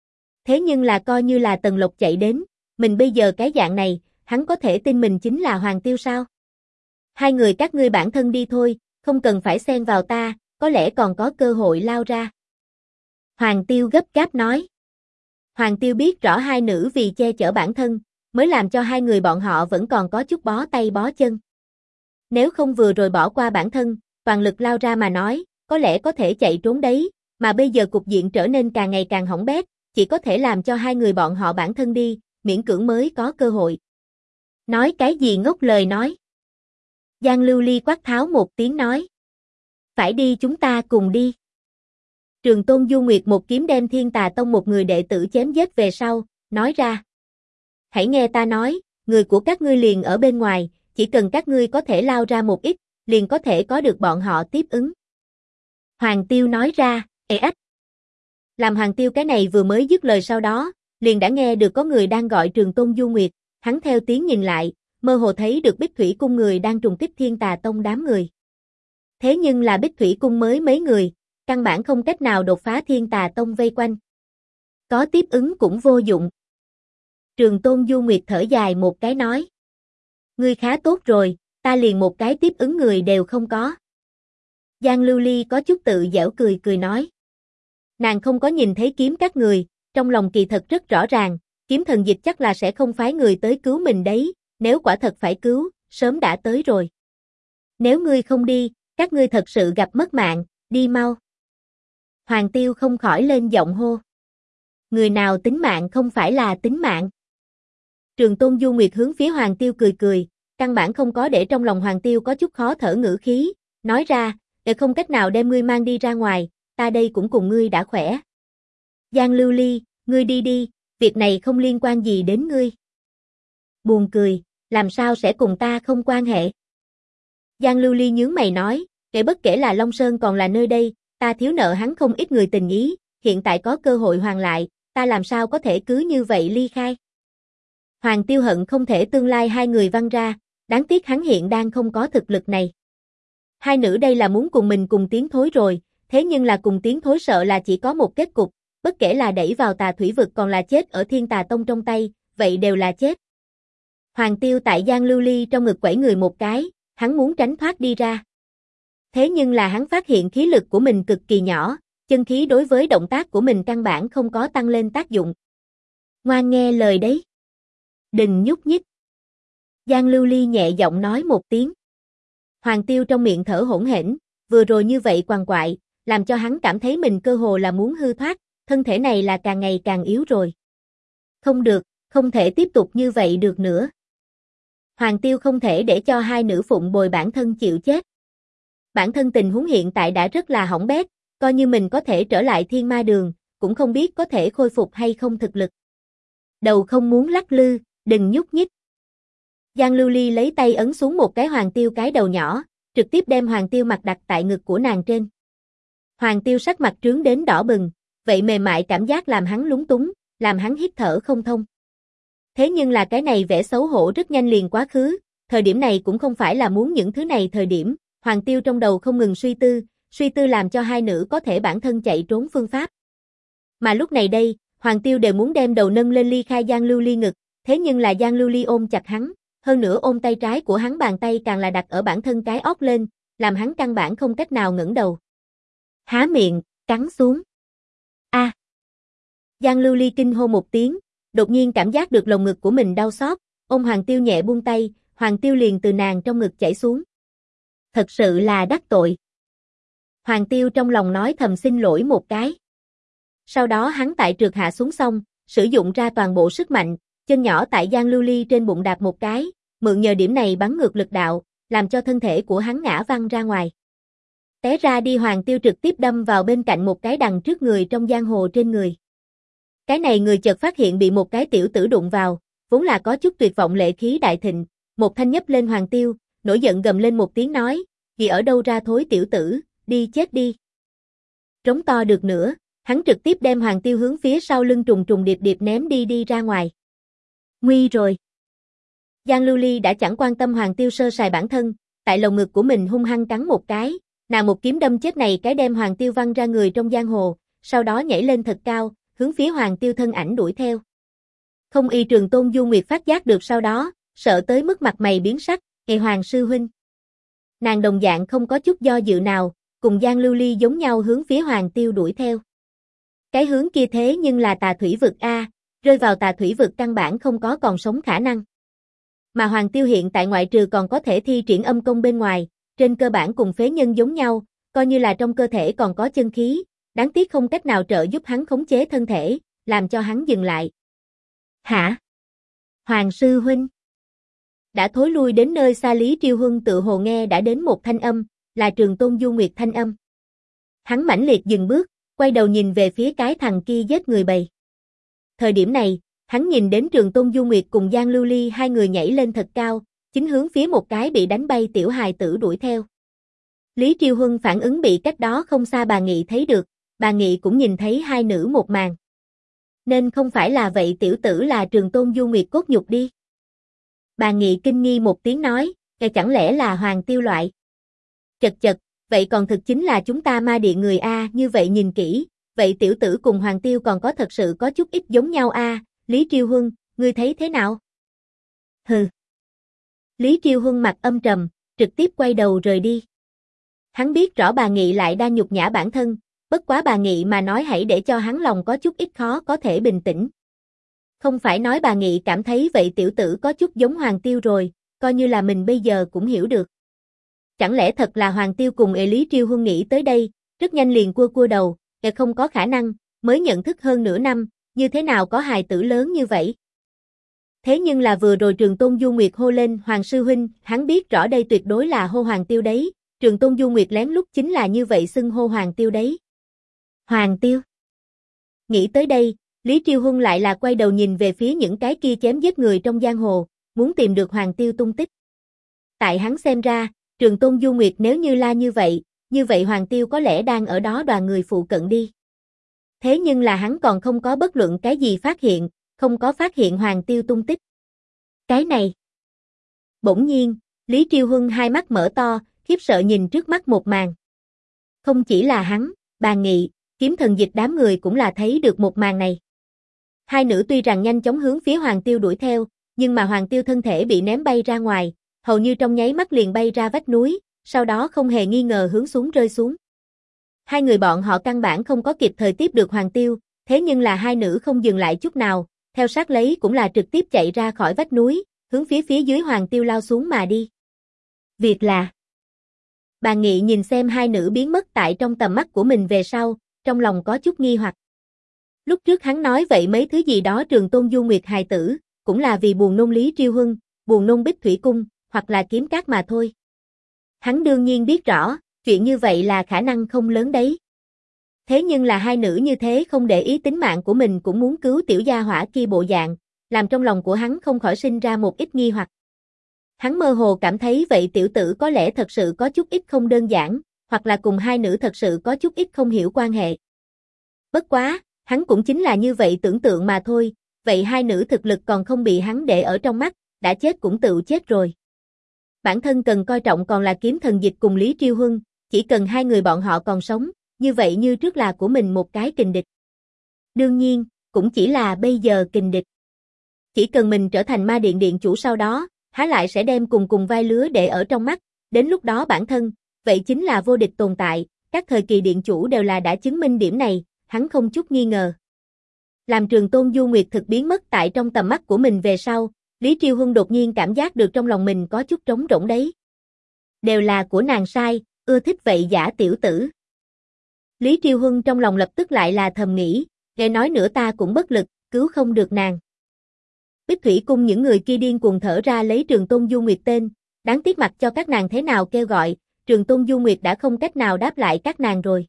Thế nhưng là coi như là Tần Lộc chạy đến, mình bây giờ cái dạng này, hắn có thể tin mình chính là Hoàng Tiêu sao? Hai người các ngươi bản thân đi thôi, không cần phải xen vào ta, có lẽ còn có cơ hội lao ra. Hoàng Tiêu gấp gáp nói. Hoàng Tiêu biết rõ hai nữ vì che chở bản thân, mới làm cho hai người bọn họ vẫn còn có chút bó tay bó chân. Nếu không vừa rồi bỏ qua bản thân, toàn lực lao ra mà nói, có lẽ có thể chạy trốn đấy, mà bây giờ cục diện trở nên càng ngày càng hỏng bét, chỉ có thể làm cho hai người bọn họ bản thân đi, miễn cưỡng mới có cơ hội. Nói cái gì ngốc lời nói. Giang Lưu Ly quát tháo một tiếng nói. Phải đi chúng ta cùng đi. Trường Tôn Du Nguyệt một kiếm đem Thiên Tà Tông một người đệ tử chém giết về sau, nói ra. Hãy nghe ta nói, người của các ngươi liền ở bên ngoài, chỉ cần các ngươi có thể lao ra một ít, liền có thể có được bọn họ tiếp ứng. Hoàng Tiêu nói ra, ách. Làm Hoàng Tiêu cái này vừa mới dứt lời sau đó, liền đã nghe được có người đang gọi Trường Tôn Du Nguyệt, hắn theo tiếng nhìn lại, mơ hồ thấy được Bích Thủy Cung người đang trùng kích Thiên Tà Tông đám người. Thế nhưng là Bích Thủy Cung mới mấy người, căn bản không cách nào đột phá Thiên Tà Tông vây quanh. Có tiếp ứng cũng vô dụng. Trường Tôn Du Nguyệt thở dài một cái nói. Ngươi khá tốt rồi, ta liền một cái tiếp ứng người đều không có. Giang Lưu Ly có chút tự giễu cười cười nói. Nàng không có nhìn thấy kiếm các người, trong lòng kỳ thật rất rõ ràng, kiếm thần dịch chắc là sẽ không phái người tới cứu mình đấy, nếu quả thật phải cứu, sớm đã tới rồi. Nếu ngươi không đi, các ngươi thật sự gặp mất mạng, đi mau. Hoàng Tiêu không khỏi lên giọng hô. Người nào tính mạng không phải là tính mạng. Trường Tôn Du Nguyệt hướng phía Hoàng Tiêu cười cười, căn bản không có để trong lòng Hoàng Tiêu có chút khó thở ngữ khí, nói ra, để không cách nào đem ngươi mang đi ra ngoài, ta đây cũng cùng ngươi đã khỏe. Giang Lưu Ly, ngươi đi đi, việc này không liên quan gì đến ngươi. Buồn cười, làm sao sẽ cùng ta không quan hệ? Giang Lưu Ly nhướng mày nói, bất kể là Long Sơn còn là nơi đây, ta thiếu nợ hắn không ít người tình ý, hiện tại có cơ hội hoàn lại, ta làm sao có thể cứ như vậy ly khai. Hoàng Tiêu hận không thể tương lai hai người văng ra, đáng tiếc hắn hiện đang không có thực lực này. Hai nữ đây là muốn cùng mình cùng tiến thối rồi, thế nhưng là cùng tiến thối sợ là chỉ có một kết cục, bất kể là đẩy vào tà thủy vực còn là chết ở Thiên Tà Tông trong tay, vậy đều là chết. Hoàng Tiêu tại Giang Lưu Ly trong ngực quẩy người một cái, hắn muốn tránh thoát đi ra. Thế nhưng là hắn phát hiện khí lực của mình cực kỳ nhỏ, chân khí đối với động tác của mình căn bản không có tăng lên tác dụng. Ngoan nghe lời đấy. Đừng nhúc nhích. Giang Lưu Ly nhẹ giọng nói một tiếng. Hoàng Tiêu trong miệng thở hổn hển, vừa rồi như vậy quằn quại, làm cho hắn cảm thấy mình cơ hồ là muốn hư thoát, thân thể này là càng ngày càng yếu rồi. Không được, không thể tiếp tục như vậy được nữa. Hoàng Tiêu không thể để cho hai nữ phụng bồi bản thân chịu chết. Bản thân tình huống hiện tại đã rất là hỏng bét, coi như mình có thể trở lại Thiên Ma Đường, cũng không biết có thể khôi phục hay không thực lực. Đầu không muốn lắc lư, đừng nhúc nhích. Giang Lưu Ly lấy tay ấn xuống một cái Hoàng Tiêu cái đầu nhỏ, trực tiếp đem Hoàng Tiêu mặt đặt tại ngực của nàng trên. Hoàng Tiêu sắc mặt trướng đến đỏ bừng, vậy mềm mại cảm giác làm hắn lúng túng, làm hắn hít thở không thông. Thế nhưng là cái này vẻ xấu hổ rất nhanh liền quá khứ, thời điểm này cũng không phải là muốn những thứ này thời điểm, Hoàng Tiêu trong đầu không ngừng suy tư làm cho hai nữ có thể bản thân chạy trốn phương pháp. Mà lúc này đây, Hoàng Tiêu đều muốn đem đầu nâng lên ly khai Giang Lưu Ly ngực, thế nhưng là Giang Lưu Ly ôm chặt hắn, hơn nữa ôm tay trái của hắn bàn tay càng là đặt ở bản thân cái óc lên, làm hắn căn bản không cách nào ngẩng đầu. Há miệng, cắn xuống. A. Giang Lưu Ly kinh hô một tiếng, đột nhiên cảm giác được lồng ngực của mình đau xót, ôm Hoàng Tiêu nhẹ buông tay, Hoàng Tiêu liền từ nàng trong ngực chảy xuống. Thật sự là đắc tội. Hoàng Tiêu trong lòng nói thầm xin lỗi một cái. Sau đó hắn tại trượt hạ xuống xong, sử dụng ra toàn bộ sức mạnh, chân nhỏ tại Giang Lưu Ly trên bụng đạp một cái, mượn nhờ điểm này bắn ngược lực đạo, làm cho thân thể của hắn ngã văng ra ngoài. Té ra đi Hoàng Tiêu trực tiếp đâm vào bên cạnh một cái đằng trước người trong giang hồ trên người. Cái này người chợt phát hiện bị một cái tiểu tử đụng vào, vốn là có chút tuyệt vọng lệ khí đại thịnh, một thanh nhấp lên Hoàng Tiêu, nổi giận gầm lên một tiếng nói, vì ở đâu ra thối tiểu tử, đi chết đi. Trống to được nữa, hắn trực tiếp đem Hoàng Tiêu hướng phía sau lưng trùng trùng điệp điệp ném đi ra ngoài. Nguy rồi. Giang Lưu Ly đã chẳng quan tâm Hoàng Tiêu sơ sài bản thân, tại lồng ngực của mình hung hăng cắn một cái, nàng một kiếm đâm chết này cái đem Hoàng Tiêu văng ra người trong giang hồ, sau đó nhảy lên thật cao, hướng phía Hoàng Tiêu thân ảnh đuổi theo. Không y Trường Tôn Du Nguyệt phát giác được sau đó, sợ tới mức mặt mày biến sắc, Hoàng sư huynh. Nàng đồng dạng không có chút do dự nào, cùng Giang Lưu Ly giống nhau hướng phía Hoàng Tiêu đuổi theo. Cái hướng kia thế nhưng là tà thủy vực A, rơi vào tà thủy vực căn bản không có còn sống khả năng. Mà Hoàng Tiêu hiện tại ngoại trừ còn có thể thi triển âm công bên ngoài, trên cơ bản cùng phế nhân giống nhau, coi như là trong cơ thể còn có chân khí, đáng tiếc không cách nào trợ giúp hắn khống chế thân thể, làm cho hắn dừng lại. Hả? Hoàng sư huynh? Đã thối lui đến nơi xa Lý Triêu Huân tự hồ nghe đã đến một thanh âm, là Trường Tôn Du Nguyệt thanh âm. Hắn mãnh liệt dừng bước, quay đầu nhìn về phía cái thằng kia giết người bầy. Thời điểm này, hắn nhìn đến Trường Tôn Du Nguyệt cùng Giang Lưu Ly hai người nhảy lên thật cao, chính hướng phía một cái bị đánh bay tiểu hài tử đuổi theo. Lý Triêu Huân phản ứng bị cách đó không xa bà Nghị thấy được, bà Nghị cũng nhìn thấy hai nữ một màn. Nên không phải là vậy tiểu tử là Trường Tôn Du Nguyệt cốt nhục đi. Bà Nghị kinh nghi một tiếng nói, chẳng lẽ là Hoàng Tiêu loại. Chật chật, vậy còn thực chính là chúng ta ma điện người A, như vậy nhìn kỹ, vậy tiểu tử cùng Hoàng Tiêu còn có thật sự có chút ít giống nhau A, Lý Triêu Huân, ngươi thấy thế nào? Hừ. Lý Triêu Huân mặt âm trầm, trực tiếp quay đầu rời đi. Hắn biết rõ bà Nghị lại đang nhục nhã bản thân, bất quá bà Nghị mà nói hãy để cho hắn lòng có chút ít khó có thể bình tĩnh. Không phải nói bà Nghị cảm thấy vậy tiểu tử có chút giống Hoàng Tiêu rồi, coi như là mình bây giờ cũng hiểu được. Chẳng lẽ thật là Hoàng Tiêu cùng Lý Triêu Huân nghĩ tới đây, rất nhanh liền cua đầu, không có khả năng, mới nhận thức hơn nửa năm, như thế nào có hài tử lớn như vậy? Thế nhưng là vừa rồi Trường Tôn Du Nguyệt hô lên Hoàng Sư Huynh, hắn biết rõ đây tuyệt đối là hô Hoàng Tiêu đấy, Trường Tôn Du Nguyệt lén lút chính là như vậy xưng hô Hoàng Tiêu đấy. Hoàng Tiêu. Nghĩ tới đây, Lý Triêu Huân lại là quay đầu nhìn về phía những cái kia chém giết người trong giang hồ, muốn tìm được Hoàng Tiêu tung tích. Tại hắn xem ra, Trường Tôn Du Nguyệt nếu như la như vậy Hoàng Tiêu có lẽ đang ở đó đoàn người phụ cận đi. Thế nhưng là hắn còn không có bất luận cái gì phát hiện, không có phát hiện Hoàng Tiêu tung tích. Cái này. Bỗng nhiên, Lý Triêu Huân hai mắt mở to, khiếp sợ nhìn trước mắt một màn. Không chỉ là hắn, bà Nghị, Kiếm Thần Dịch đám người cũng là thấy được một màn này. Hai nữ tuy rằng nhanh chóng hướng phía Hoàng Tiêu đuổi theo, nhưng mà Hoàng Tiêu thân thể bị ném bay ra ngoài, hầu như trong nháy mắt liền bay ra vách núi, sau đó không hề nghi ngờ hướng xuống rơi xuống. Hai người bọn họ căn bản không có kịp thời tiếp được Hoàng Tiêu, thế nhưng là hai nữ không dừng lại chút nào, theo sát lấy cũng là trực tiếp chạy ra khỏi vách núi, hướng phía dưới Hoàng Tiêu lao xuống mà đi. Việc là bà Nghị nhìn xem hai nữ biến mất tại trong tầm mắt của mình về sau, trong lòng có chút nghi hoặc. Lúc trước hắn nói vậy mấy thứ gì đó Trường Tôn Du Nguyệt hài tử, cũng là vì buồn nôn Lý Triêu Huân, buồn nôn Bích Thủy Cung, hoặc là kiếm cát mà thôi. Hắn đương nhiên biết rõ, chuyện như vậy là khả năng không lớn đấy. Thế nhưng là hai nữ như thế không để ý tính mạng của mình cũng muốn cứu tiểu gia hỏa kia bộ dạng, làm trong lòng của hắn không khỏi sinh ra một ít nghi hoặc. Hắn mơ hồ cảm thấy vậy tiểu tử có lẽ thật sự có chút ít không đơn giản, hoặc là cùng hai nữ thật sự có chút ít không hiểu quan hệ. Bất quá, hắn cũng chính là như vậy tưởng tượng mà thôi, vậy hai nữ thực lực còn không bị hắn để ở trong mắt, đã chết cũng tự chết rồi. Bản thân cần coi trọng còn là Kiếm Thần Dịch cùng Lý Triêu Huân, chỉ cần hai người bọn họ còn sống, như vậy như trước là của mình một cái kình địch. Đương nhiên, cũng chỉ là bây giờ kình địch. Chỉ cần mình trở thành Ma Điện điện chủ sau đó, há lại sẽ đem cùng vai lứa để ở trong mắt, đến lúc đó bản thân, vậy chính là vô địch tồn tại, các thời kỳ điện chủ đều là đã chứng minh điểm này, hắn không chút nghi ngờ. Làm Trường Tôn Du Nguyệt thực biến mất tại trong tầm mắt của mình về sau, Lý Triêu Huân đột nhiên cảm giác được trong lòng mình có chút trống rỗng đấy. Đều là của nàng sai, ưa thích vậy giả tiểu tử. Lý Triêu Huân trong lòng lập tức lại là thầm nghĩ, nghe nói nữa ta cũng bất lực, cứu không được nàng. Bích Thủy Cung những người kia điên cuồng thở ra lấy Trường Tôn Du Nguyệt tên, đáng tiếc mặc cho các nàng thế nào kêu gọi, Trường Tôn Du Nguyệt đã không cách nào đáp lại các nàng rồi.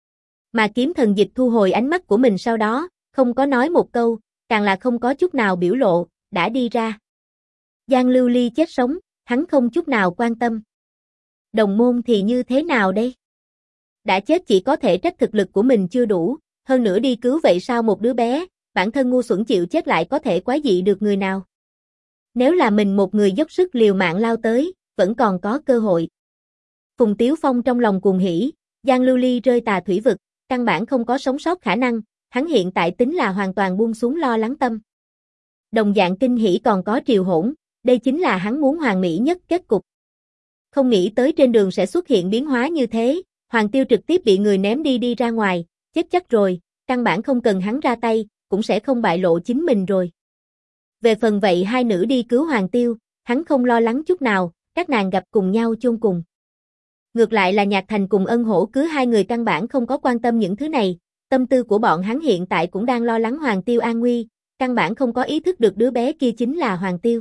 Mà Kiếm Thần Dịch thu hồi ánh mắt của mình sau đó, không có nói một câu, càng là không có chút nào biểu lộ, đã đi ra. Giang Lưu Ly chết sống, hắn không chút nào quan tâm. Đồng môn thì như thế nào đây? Đã chết chỉ có thể trách thực lực của mình chưa đủ, hơn nữa đi cứu vậy sao một đứa bé, bản thân ngu xuẩn chịu chết lại có thể quái dị được người nào. Nếu là mình một người dốc sức liều mạng lao tới, vẫn còn có cơ hội. Phùng Tiếu Phong trong lòng cuồng hỉ, Giang Lưu Ly rơi tà thủy vực, căn bản không có sống sót khả năng, hắn hiện tại tính là hoàn toàn buông xuống lo lắng tâm. Đồng dạng kinh hỉ còn có Triều Hỗn, đây chính là hắn muốn hoàn mỹ nhất kết cục. Không nghĩ tới trên đường sẽ xuất hiện biến hóa như thế, Hoàng Tiêu trực tiếp bị người ném đi ra ngoài, chết chắc rồi, căn bản không cần hắn ra tay, cũng sẽ không bại lộ chính mình rồi. Về phần vậy hai nữ đi cứu Hoàng Tiêu, hắn không lo lắng chút nào, các nàng gặp cùng nhau chôn cùng. Ngược lại là Nhạc Thành cùng Ân Hổ cứ hai người căn bản không có quan tâm những thứ này, tâm tư của bọn hắn hiện tại cũng đang lo lắng Hoàng Tiêu an nguy, căn bản không có ý thức được đứa bé kia chính là Hoàng Tiêu.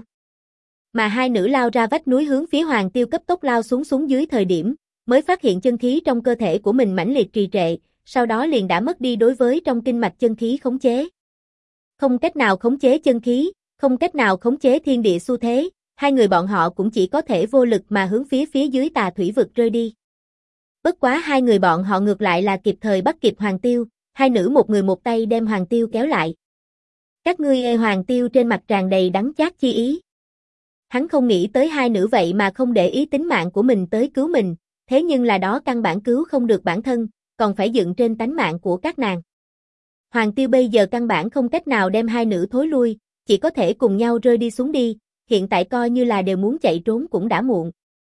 Mà hai nữ lao ra vách núi hướng phía Hoàng Tiêu cấp tốc lao xuống dưới thời điểm, mới phát hiện chân khí trong cơ thể của mình mãnh liệt trì trệ, sau đó liền đã mất đi đối với trong kinh mạch chân khí khống chế. Không cách nào khống chế chân khí, không cách nào khống chế thiên địa xu thế, hai người bọn họ cũng chỉ có thể vô lực mà hướng phía dưới tà thủy vực rơi đi. Bất quá hai người bọn họ ngược lại là kịp thời bắt kịp Hoàng Tiêu, hai nữ một người một tay đem Hoàng Tiêu kéo lại. Các ngươi Hoàng Tiêu trên mặt tràn đầy đắng chát chi ý. Hắn không nghĩ tới hai nữ vậy mà không để ý tính mạng của mình tới cứu mình, thế nhưng là đó căn bản cứu không được bản thân, còn phải dựng trên tánh mạng của các nàng. Hoàng Tiêu bây giờ căn bản không cách nào đem hai nữ thối lui, chỉ có thể cùng nhau rơi đi xuống đi, hiện tại coi như là đều muốn chạy trốn cũng đã muộn.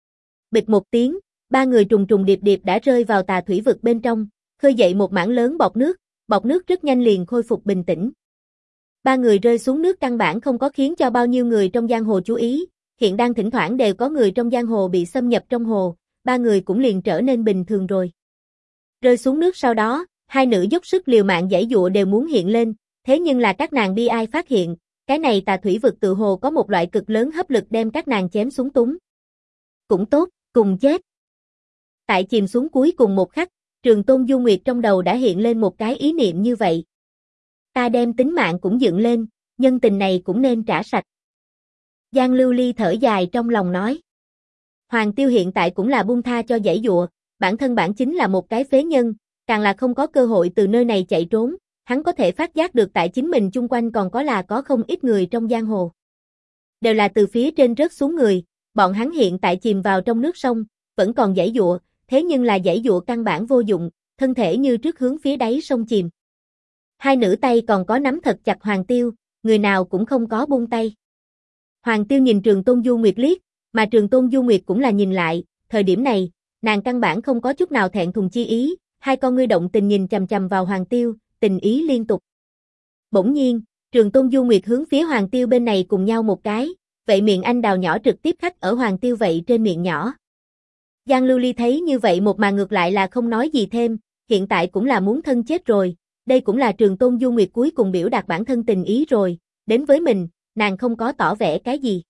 Bịch một tiếng, ba người trùng trùng điệp điệp đã rơi vào tà thủy vực bên trong, khơi dậy một mảng lớn bọt nước rất nhanh liền khôi phục bình tĩnh. Ba người rơi xuống nước căn bản không có khiến cho bao nhiêu người trong giang hồ chú ý, hiện đang thỉnh thoảng đều có người trong giang hồ bị xâm nhập trong hồ, ba người cũng liền trở nên bình thường rồi. Rơi xuống nước sau đó, hai nữ dốc sức liều mạng giãy giụa đều muốn hiện lên, thế nhưng là các nàng bi ai phát hiện, cái này tà thủy vực tự hồ có một loại cực lớn hấp lực đem các nàng chém xuống túng. Cũng tốt, cùng chết. Tại chìm xuống cuối cùng một khắc, Trường Tôn Du Nguyệt trong đầu đã hiện lên một cái ý niệm như vậy. Ta đem tính mạng cũng dựng lên, nhân tình này cũng nên trả sạch. Giang Lưu Ly thở dài trong lòng nói. Hoàng Tiêu hiện tại cũng là buông tha cho giãy giụa, bản thân bản chính là một cái phế nhân, càng là không có cơ hội từ nơi này chạy trốn, hắn có thể phát giác được tại chính mình chung quanh còn có không ít người trong giang hồ. Đều là từ phía trên rớt xuống người, bọn hắn hiện tại chìm vào trong nước sông, vẫn còn giãy giụa, thế nhưng là giãy giụa căn bản vô dụng, thân thể như trước hướng phía đáy sông chìm. Hai nữ tay còn có nắm thật chặt Hoàng Tiêu, người nào cũng không có buông tay. Hoàng Tiêu nhìn Trường Tôn Du Nguyệt liếc, mà Trường Tôn Du Nguyệt cũng là nhìn lại, thời điểm này, nàng căn bản không có chút nào thẹn thùng chi ý, hai con ngươi động tình nhìn chằm chằm vào Hoàng Tiêu, tình ý liên tục. Bỗng nhiên, Trường Tôn Du Nguyệt hướng phía Hoàng Tiêu bên này cùng nhau một cái, vậy miệng anh đào nhỏ trực tiếp khắc ở Hoàng Tiêu vậy trên miệng nhỏ. Giang Lưu Ly thấy như vậy một màn ngược lại là không nói gì thêm, hiện tại cũng là muốn thân chết rồi, đây cũng là Trường Tôn Du Nguyệt cuối cùng biểu đạt bản thân tình ý rồi, đến với mình, nàng không có tỏ vẻ cái gì.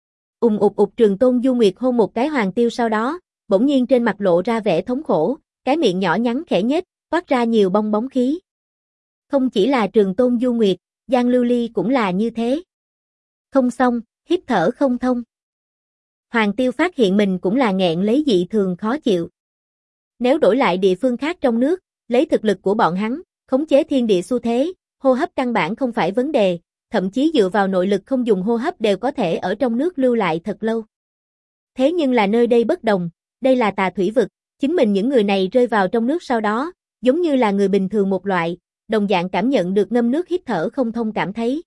Trường Tôn Du Nguyệt hôn một cái Hoàng Tiêu sau đó, bỗng nhiên trên mặt lộ ra vẻ thống khổ, cái miệng nhỏ nhắn khẽ nhếch, toát ra nhiều bong bóng khí. Không chỉ là Trường Tôn Du Nguyệt, Giang Lưu Ly cũng là như thế. Không xong, hít thở không thông. Hoàng Tiêu phát hiện mình cũng là nghẹn lấy dị thường khó chịu. Nếu đổi lại địa phương khác trong nước, lấy thực lực của bọn hắn, khống chế thiên địa xu thế, hô hấp căn bản không phải vấn đề, thậm chí dựa vào nội lực không dùng hô hấp đều có thể ở trong nước lưu lại thật lâu. Thế nhưng là nơi đây bất đồng, đây là tà thủy vực, chính mình những người này rơi vào trong nước sau đó, giống như là người bình thường một loại, đồng dạng cảm nhận được ngâm nước hít thở không thông cảm thấy.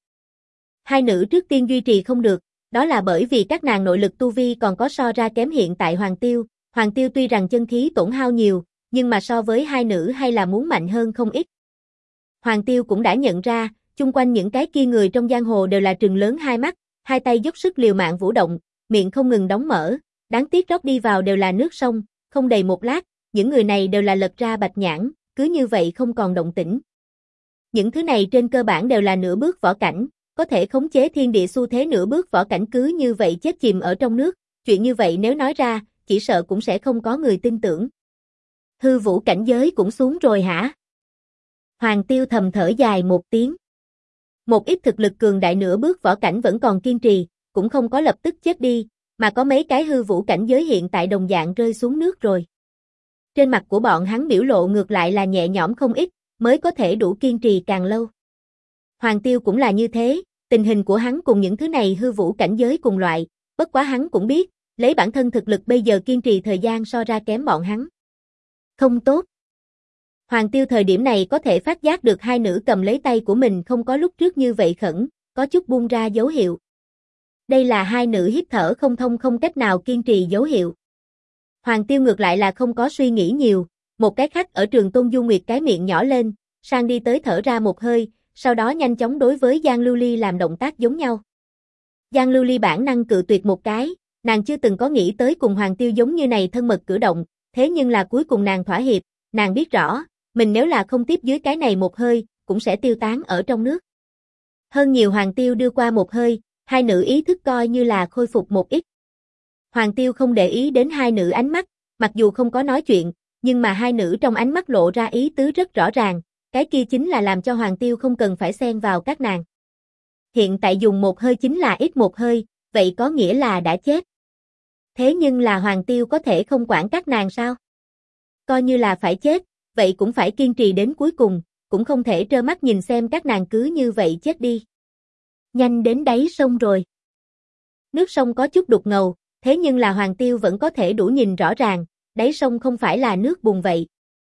Hai nữ trước tiên duy trì không được, đó là bởi vì các nàng nội lực tu vi còn có so ra kém hiện tại Hoàng Tiêu tuy rằng chân khí tổn hao nhiều, nhưng mà so với hai nữ hay là muốn mạnh hơn không ít. Hoàng Tiêu cũng đã nhận ra, chung quanh những cái kia người trong giang hồ đều là trừng lớn hai mắt, hai tay dốc sức liều mạng vũ động, miệng không ngừng đóng mở, đáng tiếc rót đi vào đều là nước sông, không đầy một lát, những người này đều là lật ra bạch nhãn, cứ như vậy không còn động tĩnh. Những thứ này trên cơ bản đều là nửa bước võ cảnh, có thể khống chế thiên địa xu thế nửa bước võ cảnh cứ như vậy chết chìm ở trong nước, chuyện như vậy nếu nói ra, chỉ sợ cũng sẽ không có người tin tưởng. Hư vũ cảnh giới cũng xuống rồi hả? Hoàng Tiêu thầm thở dài một tiếng. Một ít thực lực cường đại nửa bước võ cảnh vẫn còn kiên trì, cũng không có lập tức chết đi, mà có mấy cái hư vũ cảnh giới hiện tại đồng dạng rơi xuống nước rồi. Trên mặt của bọn hắn biểu lộ ngược lại là nhẹ nhõm không ít, mới có thể đủ kiên trì càng lâu. Hoàng Tiêu cũng là như thế, tình hình của hắn cùng những thứ này hư vũ cảnh giới cùng loại, bất quá hắn cũng biết, lấy bản thân thực lực bây giờ kiên trì thời gian so ra kém bọn hắn. Không tốt. Hoàng Tiêu thời điểm này có thể phát giác được hai nữ cầm lấy tay của mình không có lúc trước như vậy khẩn, có chút buông ra dấu hiệu. Đây là hai nữ hít thở không thông không cách nào kiên trì dấu hiệu. Hoàng Tiêu ngược lại là không có suy nghĩ nhiều, một cái khắc ở Trường Tôn Du Nguyệt cái miệng nhỏ lên, sang đi tới thở ra một hơi, sau đó nhanh chóng đối với Giang Lưu Ly làm động tác giống nhau. Giang Lưu Ly bản năng cự tuyệt một cái, nàng chưa từng có nghĩ tới cùng Hoàng Tiêu giống như này thân mật cử động, thế nhưng là cuối cùng nàng thỏa hiệp, nàng biết rõ, mình nếu là không tiếp dưới cái này một hơi, cũng sẽ tiêu tán ở trong nước. Hơn nhiều Hoàng Tiêu đưa qua một hơi, hai nữ ý thức coi như là khôi phục một ít. Hoàng Tiêu không để ý đến hai nữ ánh mắt, mặc dù không có nói chuyện, nhưng mà hai nữ trong ánh mắt lộ ra ý tứ rất rõ ràng, cái kia chính là làm cho Hoàng Tiêu không cần phải xen vào các nàng. Hiện tại dùng một hơi chính là ít một hơi, vậy có nghĩa là đã chết. Thế nhưng là Hoàng Tiêu có thể không quản các nàng sao? Coi như là phải chết, vậy cũng phải kiên trì đến cuối cùng, cũng không thể trơ mắt nhìn xem các nàng cứ như vậy chết đi. Nhanh đến đáy sông rồi. Nước sông có chút đục ngầu, thế nhưng là Hoàng Tiêu vẫn có thể đủ nhìn rõ ràng, đáy sông không phải là nước bùn vậy,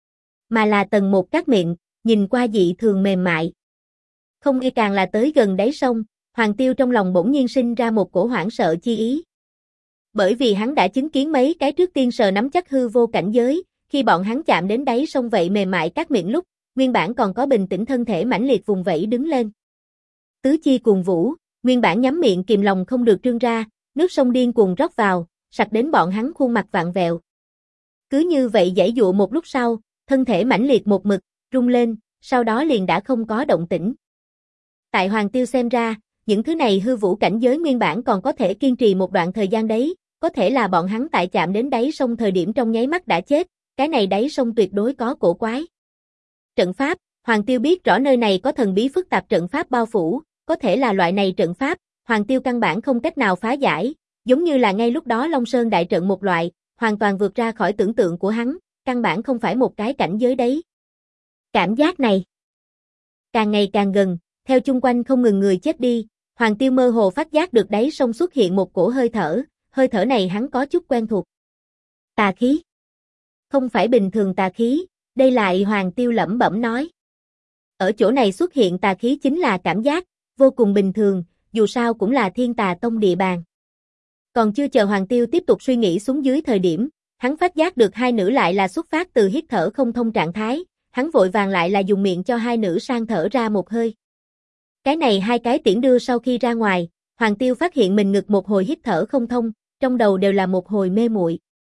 mà là tầng một cát miệng, nhìn qua dị thường mềm mại. Không nghi càng là tới gần đáy sông, Hoàng Tiêu trong lòng bỗng nhiên sinh ra một cổ hoảng sợ chi ý. Bởi vì hắn đã chứng kiến mấy cái trước tiên sờ nắm chắc hư vô cảnh giới, khi bọn hắn chạm đến đáy sông vậy mềm mại cát miệng lúc, nguyên bản còn có bình tĩnh thân thể mãnh liệt vùng vẫy đứng lên. tứ chi cuồng vũ, nguyên bản nhắm miệng kìm lòng không được trương ra, nước sông điên cuồng rót vào, sặc đến bọn hắn khuôn mặt vặn vẹo. Cứ như vậy giãy dụa một lúc sau, thân thể mãnh liệt một mực, rung lên, sau đó liền đã không có động tĩnh. Tại Hoàng Tiêu xem ra, những thứ này hư vũ cảnh giới nguyên bản còn có thể kiên trì một đoạn thời gian đấy, có thể là bọn hắn tại chạm đến đáy sông thời điểm trong nháy mắt đã chết, cái này đáy sông tuyệt đối có cổ quái. Trận pháp, Hoàng Tiêu biết rõ nơi này có thần bí phức tạp trận pháp bao phủ, có thể là loại này trận pháp, Hoàng Tiêu căn bản không cách nào phá giải, giống như là ngay lúc đó Long Sơn đại trận một loại, hoàn toàn vượt ra khỏi tưởng tượng của hắn, căn bản không phải một cái cảnh giới đấy. Cảm giác này càng ngày càng gần, theo chung quanh không ngừng người chết đi, Hoàng Tiêu mơ hồ phát giác được đáy sông xuất hiện một cổ hơi thở này hắn có chút quen thuộc. Tà khí. Không phải bình thường tà khí, đây lại Hoàng Tiêu lẩm bẩm nói. Ở chỗ này xuất hiện tà khí chính là cảm giác, vô cùng bình thường, dù sao cũng là Thiên Tà Tông địa bàn. Còn chưa chờ Hoàng Tiêu tiếp tục suy nghĩ xuống dưới thời điểm, hắn phát giác được hai nữ lại là xuất phát từ hít thở không thông trạng thái, hắn vội vàng lại là dùng miệng cho hai nữ sang thở ra một hơi. Cái này hai cái tiễn đưa sau khi ra ngoài, Hoàng Tiêu phát hiện mình ngực một hồi hít thở không thông, trong đầu đều là một hồi mê muội.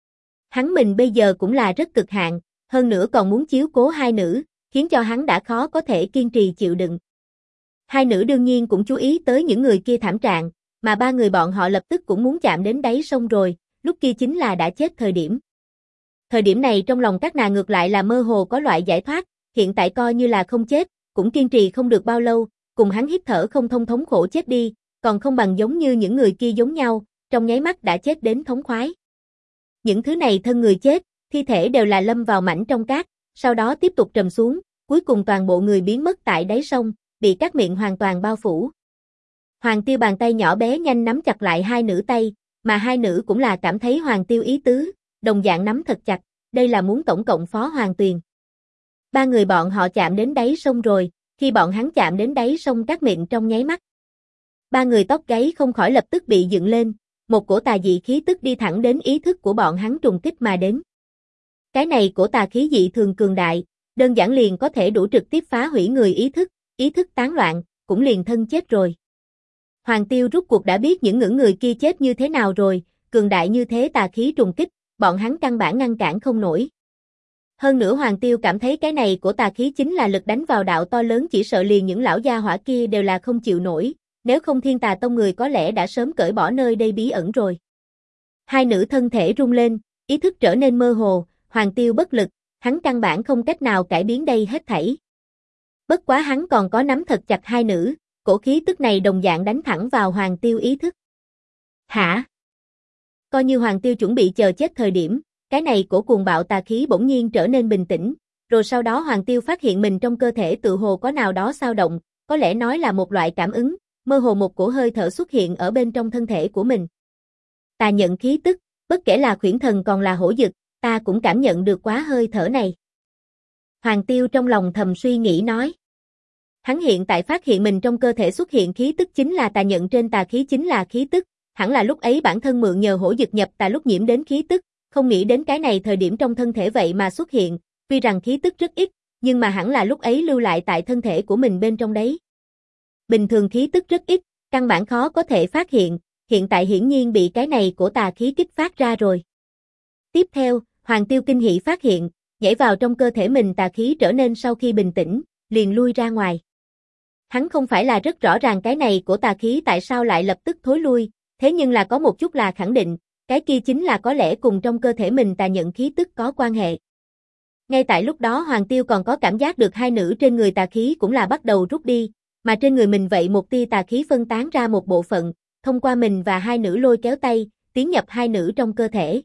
Hắn mình bây giờ cũng là rất cực hạn, hơn nữa còn muốn chiếu cố hai nữ, khiến cho hắn đã khó có thể kiên trì chịu đựng. Hai nữ đương nhiên cũng chú ý tới những người kia thảm trạng, mà ba người bọn họ lập tức cũng muốn chạm đến đáy sông rồi, lúc kia chính là đã chết thời điểm. Thời điểm này trong lòng các nàng ngược lại là mơ hồ có loại giải thoát, hiện tại coi như là không chết, cũng kiên trì không được bao lâu, cùng hắn hít thở không thông thống khổ chết đi, còn không bằng giống như những người kia giống nhau, trong nháy mắt đã chết đến thống khoái. Những thứ này thân người chết, thi thể đều là lâm vào mảnh trong cát, sau đó tiếp tục trầm xuống, cuối cùng toàn bộ người biến mất tại đáy sông, bị các miệng hoàn toàn bao phủ. Hoàng Tiêu bàn tay nhỏ bé nhanh nắm chặt lại hai nữ tay, mà hai nữ cũng là cảm thấy Hoàng Tiêu ý tứ, đồng dạng nắm thật chặt, đây là muốn tổng cộng phó Hoàng Tuyền. Ba người bọn họ chạm đến đáy sông rồi, khi bọn hắn chạm đến đáy sông các miệng trong nháy mắt. Ba người tóc gáy không khỏi lập tức bị dựng lên, một cổ tà dị khí tức đi thẳng đến ý thức của bọn hắn trùng kích mà đến. Cái này cổ tà khí dị thường cường đại, đơn giản liền có thể đủ trực tiếp phá hủy người ý thức tán loạn, cũng liền thân chết rồi. Hoàng Tiêu rút cuộc đã biết những người kia chết như thế nào rồi, cường đại như thế tà khí trùng kích, bọn hắn căn bản ngăn cản không nổi. Hơn nữa Hoàng Tiêu cảm thấy cái này của tà khí chính là lực đánh vào đạo to lớn, chỉ sợ liền những lão gia hỏa kia đều là không chịu nổi, nếu không Thiên Tà Tông người có lẽ đã sớm cởi bỏ nơi đây bí ẩn rồi. Hai nữ thân thể rung lên, ý thức trở nên mơ hồ, Hoàng Tiêu bất lực, hắn căn bản không cách nào cải biến đây hết thảy. Bất quá hắn còn có nắm thật chặt hai nữ, cổ khí tức này đồng dạng đánh thẳng vào Hoàng Tiêu ý thức. Hả? Coi như Hoàng Tiêu chuẩn bị chờ chết thời điểm, cái này cổ cuồng bạo tà khí bỗng nhiên trở nên bình tĩnh, rồi sau đó Hoàng Tiêu phát hiện mình trong cơ thể tự hồ có nào đó xao động, có lẽ nói là một loại cảm ứng, mơ hồ một cổ hơi thở xuất hiện ở bên trong thân thể của mình. Ta nhận khí tức, bất kể là khuyển thần còn là hổ dực, ta cũng cảm nhận được quá hơi thở này. Hoàng Tiêu trong lòng thầm suy nghĩ nói. Hắn hiện tại phát hiện mình trong cơ thể xuất hiện khí tức chính là tà nhận, trên tà khí chính là khí tức, hẳn là lúc ấy bản thân mượn nhờ hổ dực nhập tà lúc nhiễm đến khí tức, không nghĩ đến cái này thời điểm trong thân thể vậy mà xuất hiện, tuy rằng khí tức rất ít, nhưng mà hẳn là lúc ấy lưu lại tại thân thể của mình bên trong đấy. Bình thường khí tức rất ít, căn bản khó có thể phát hiện, hiện tại hiển nhiên bị cái này của tà khí kích phát ra rồi. Tiếp theo, Hoàng Tiêu kinh hỉ phát hiện, nhảy vào trong cơ thể mình tà khí trở nên sau khi bình tĩnh, liền lui ra ngoài. Hắn không phải là rất rõ ràng cái này của tà khí tại sao lại lập tức thối lui, thế nhưng là có một chút là khẳng định, cái kia chính là có lẽ cùng trong cơ thể mình tà nhận khí tức có quan hệ. Ngay tại lúc đó Hoàng Tiêu còn có cảm giác được hai nữ trên người tà khí cũng là bắt đầu rút đi, mà trên người mình vậy một tia tà khí phân tán ra một bộ phận, thông qua mình và hai nữ lôi kéo tay, tiến nhập hai nữ trong cơ thể.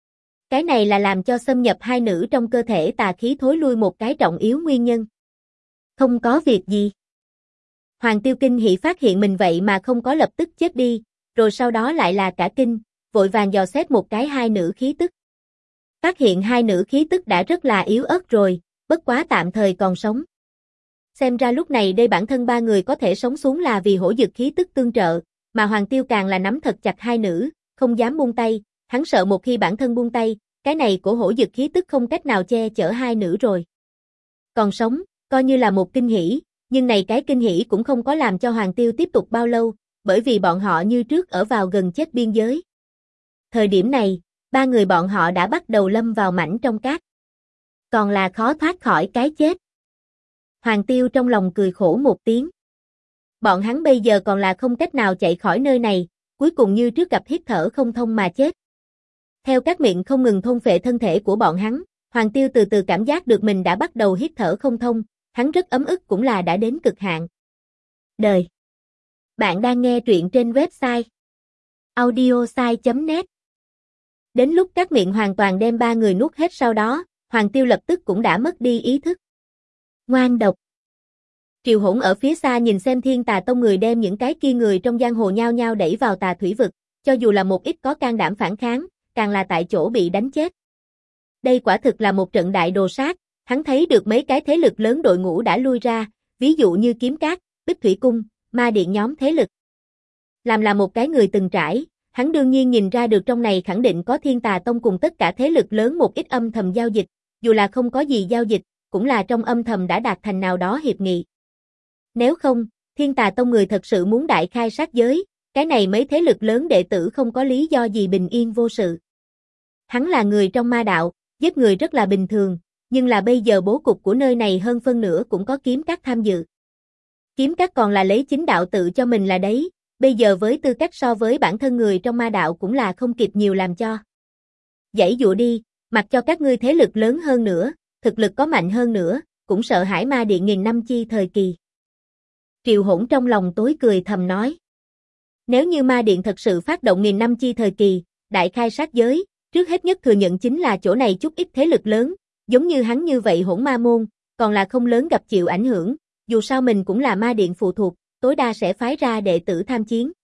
Cái này là làm cho xâm nhập hai nữ trong cơ thể tà khí thối lui một cái trọng yếu nguyên nhân. Không có việc gì. Hoàng Tiêu kinh hỉ phát hiện mình vậy mà không có lập tức chết đi, rồi sau đó lại là cả kinh, vội vàng dò xét một cái hai nữ khí tức. Phát hiện hai nữ khí tức đã rất là yếu ớt rồi, bất quá tạm thời còn sống. Xem ra lúc này đây bản thân ba người có thể sống xuống là vì hổ dực khí tức tương trợ, mà Hoàng Tiêu càng là nắm thật chặt hai nữ, không dám buông tay, hắn sợ một khi bản thân buông tay, cái này của hổ dực khí tức không cách nào che chở hai nữ rồi. Còn sống, coi như là một kinh hỉ, Nhưng này cái kinh hỉ cũng không có làm cho Hoàng Tiêu tiếp tục bao lâu, bởi vì bọn họ như trước ở vào gần chết biên giới. Thời điểm này, ba người bọn họ đã bắt đầu lâm vào mảnh trong cát. Còn là khó thoát khỏi cái chết. Hoàng Tiêu trong lòng cười khổ một tiếng. Bọn hắn bây giờ còn là không cách nào chạy khỏi nơi này, cuối cùng như trước gặp hít thở không thông mà chết. Theo các miệng không ngừng thôn phệ thân thể của bọn hắn, Hoàng Tiêu từ từ cảm giác được mình đã bắt đầu hít thở không thông, hắn rất ấm ức cũng là đã đến cực hạn. Đời. Bạn đang nghe truyện trên website audiosai.net. Đến lúc các miệng hoàn toàn đem ba người nuốt hết sau đó, Hoàng Tiêu lập tức cũng đã mất đi ý thức. Ngoan độc. Triệu Hỗn ở phía xa nhìn xem Thiên Tà Tông người đem những cái kia người trong giang hồ nhao nhao đẩy vào tà thủy vực, cho dù là một ít có can đảm phản kháng, càng là tại chỗ bị đánh chết. Đây quả thực là một trận đại đồ sát, hắn thấy được mấy cái thế lực lớn đội ngũ đã lui ra, ví dụ như Kiếm Cát, Bích Thủy Cung, Ma Điện nhóm thế lực. Làm là một cái người từng trải, hắn đương nhiên nhìn ra được trong này khẳng định có Thiên Tà Tông cùng tất cả thế lực lớn một ít âm thầm giao dịch, dù là không có gì giao dịch, cũng là trong âm thầm đã đạt thành nào đó hiệp nghị. Nếu không, Thiên Tà Tông người thật sự muốn đại khai sát giới, cái này mấy thế lực lớn đệ tử không có lý do gì bình yên vô sự. Hắn là người trong ma đạo, giết người rất là bình thường, nhưng là bây giờ bố cục của nơi này hơn phân nửa cũng có Kiếm Cát tham dự. Kiếm Cát còn là lấy chính đạo tự cho mình là đấy, bây giờ với tư cách so với bản thân người trong ma đạo cũng là không kịp nhiều làm cho. Giãy dụa đi, mặc cho các ngươi thế lực lớn hơn nữa, thực lực có mạnh hơn nữa, cũng sợ hãi Ma Điện nghìn năm chi thời kỳ. Triệu Hỗn trong lòng tối cười thầm nói. Nếu như Ma Điện thật sự phát động nghìn năm chi thời kỳ, đại khai sát giới, trước hết nhất thừa nhận chính là chỗ này chút ít thế lực lớn, giống như hắn như vậy Hỗn Ma môn, còn là không lớn gặp chịu ảnh hưởng, dù sao mình cũng là Ma Điện phụ thuộc, tối đa sẽ phái ra đệ tử tham chiến.